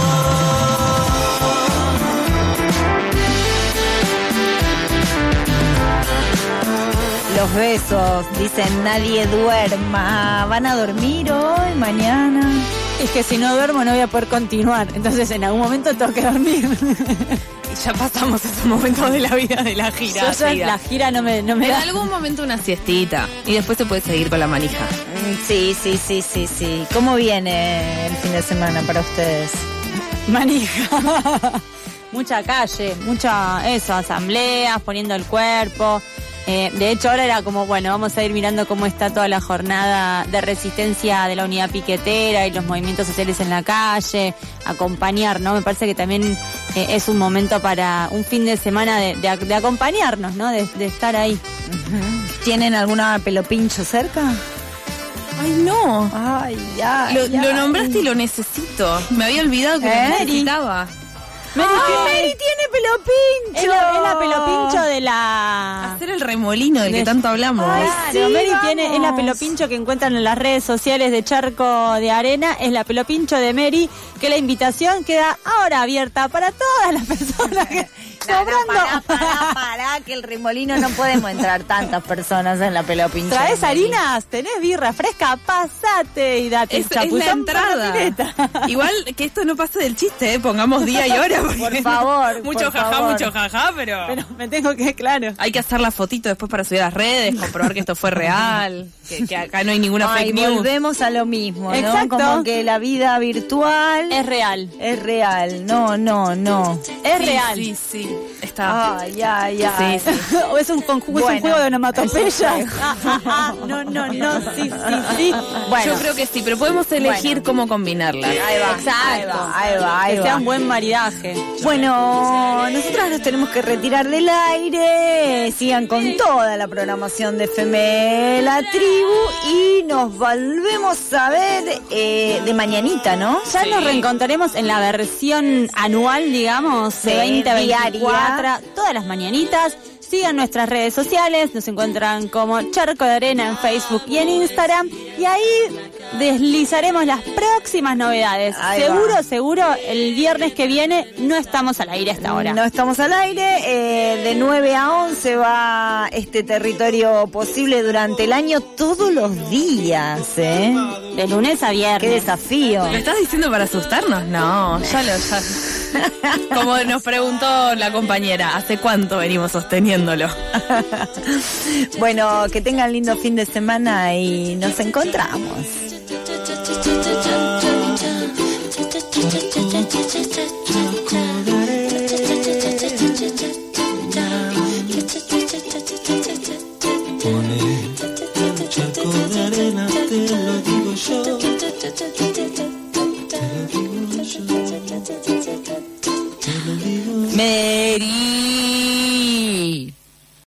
Los besos, dicen nadie duerma. ¿Van a dormir hoy, mañana? Es que si no duermo no voy a poder continuar, entonces en algún momento tengo que dormir. Y ya pasamos esos momentos de la vida de la gira. Yo ya gira. la gira no me, no me En da. algún momento una siestita y después se puede seguir con la manija. Mm, Sí, sí, sí, sí, sí. ¿Cómo viene el fin de semana para ustedes? Manija. mucha calle, mucha, eso, asambleas, poniendo el cuerpo. Eh, de hecho, ahora era como, bueno, vamos a ir mirando cómo está toda la jornada de resistencia de la unidad piquetera y los movimientos sociales en la calle, acompañar, ¿no? Me parece que también eh, es un momento para un fin de semana de, de, de acompañarnos, ¿no? De, de estar ahí. Uh-huh. ¿Tienen alguna pelopincho cerca? Ay, no. Ay, ya. Lo, lo nombraste y lo necesito. Me había olvidado que ¿Eh? lo necesitaba. Mary, Mary tiene pelopincho. Es la, es la pelopincho de la... Hacer el remolino del que tanto hablamos. Ay, claro, sí, Mary vamos. tiene, es la pelopincho que encuentran en las redes sociales de Charco de Arena. Es la pelopincho de Mary, que la invitación queda ahora abierta para todas las personas que... Claro, pará, pará, pará, que el remolino no podemos entrar tantas personas en la pelopincho. ¿Traes harinas? ¿Tenés birra fresca? Pasate y date Es, el chapuzón es la entrada. Igual que esto no pase del chiste, ¿eh? Pongamos día y hora. Por favor. Mucho por jajá, favor. mucho jajá, pero... Pero me tengo que, claro. Hay que hacer la fotito después para subir a las redes, comprobar que esto fue real, que, que acá no hay ninguna Ay, fake news. volvemos a lo mismo, ¿no? Exacto. Como que la vida virtual Es real. es real. No, no, no. Es Sí, real. Sí, sí, está. Ay, ay, ay. Sí, sí. O es un, conjugo, es un Bueno, juego de onomatopeyas. eso sí. Ah, ah, ah, no, no, no, sí, sí, sí. Bueno, Yo creo que sí, pero podemos elegir Bueno. cómo combinarlas. ahí va, Exacto. ahí va, ahí va, ahí Que va. sea un buen maridaje. Bueno, nosotros nos tenemos que retirar del aire. Sigan con toda la programación de F M La Tribu y nos volvemos a ver eh, de mañanita, ¿no? Ya Sí. nos reencontraremos en la versión anual, digamos, de Sí, veinte a veinticuatro, diaria. todas las mañanitas. Sigan nuestras redes sociales, nos encuentran como Charco de Arena en Facebook y en Instagram. Y ahí deslizaremos las próximas novedades. Ahí seguro, va. seguro, el viernes que viene no estamos al aire hasta ahora. No estamos al aire. eh, de nueve a once va este territorio posible durante el año todos los días, ¿eh? De lunes a viernes. Qué desafío. ¿Lo estás diciendo para asustarnos? No, ya lo... Ya. Como nos preguntó la compañera, ¿hace cuánto venimos sosteniéndolo? Bueno, que tengan lindo fin de semana y nos encontramos. Cha cha cha cha cha cha cha cha cha cha cha cha cha cha.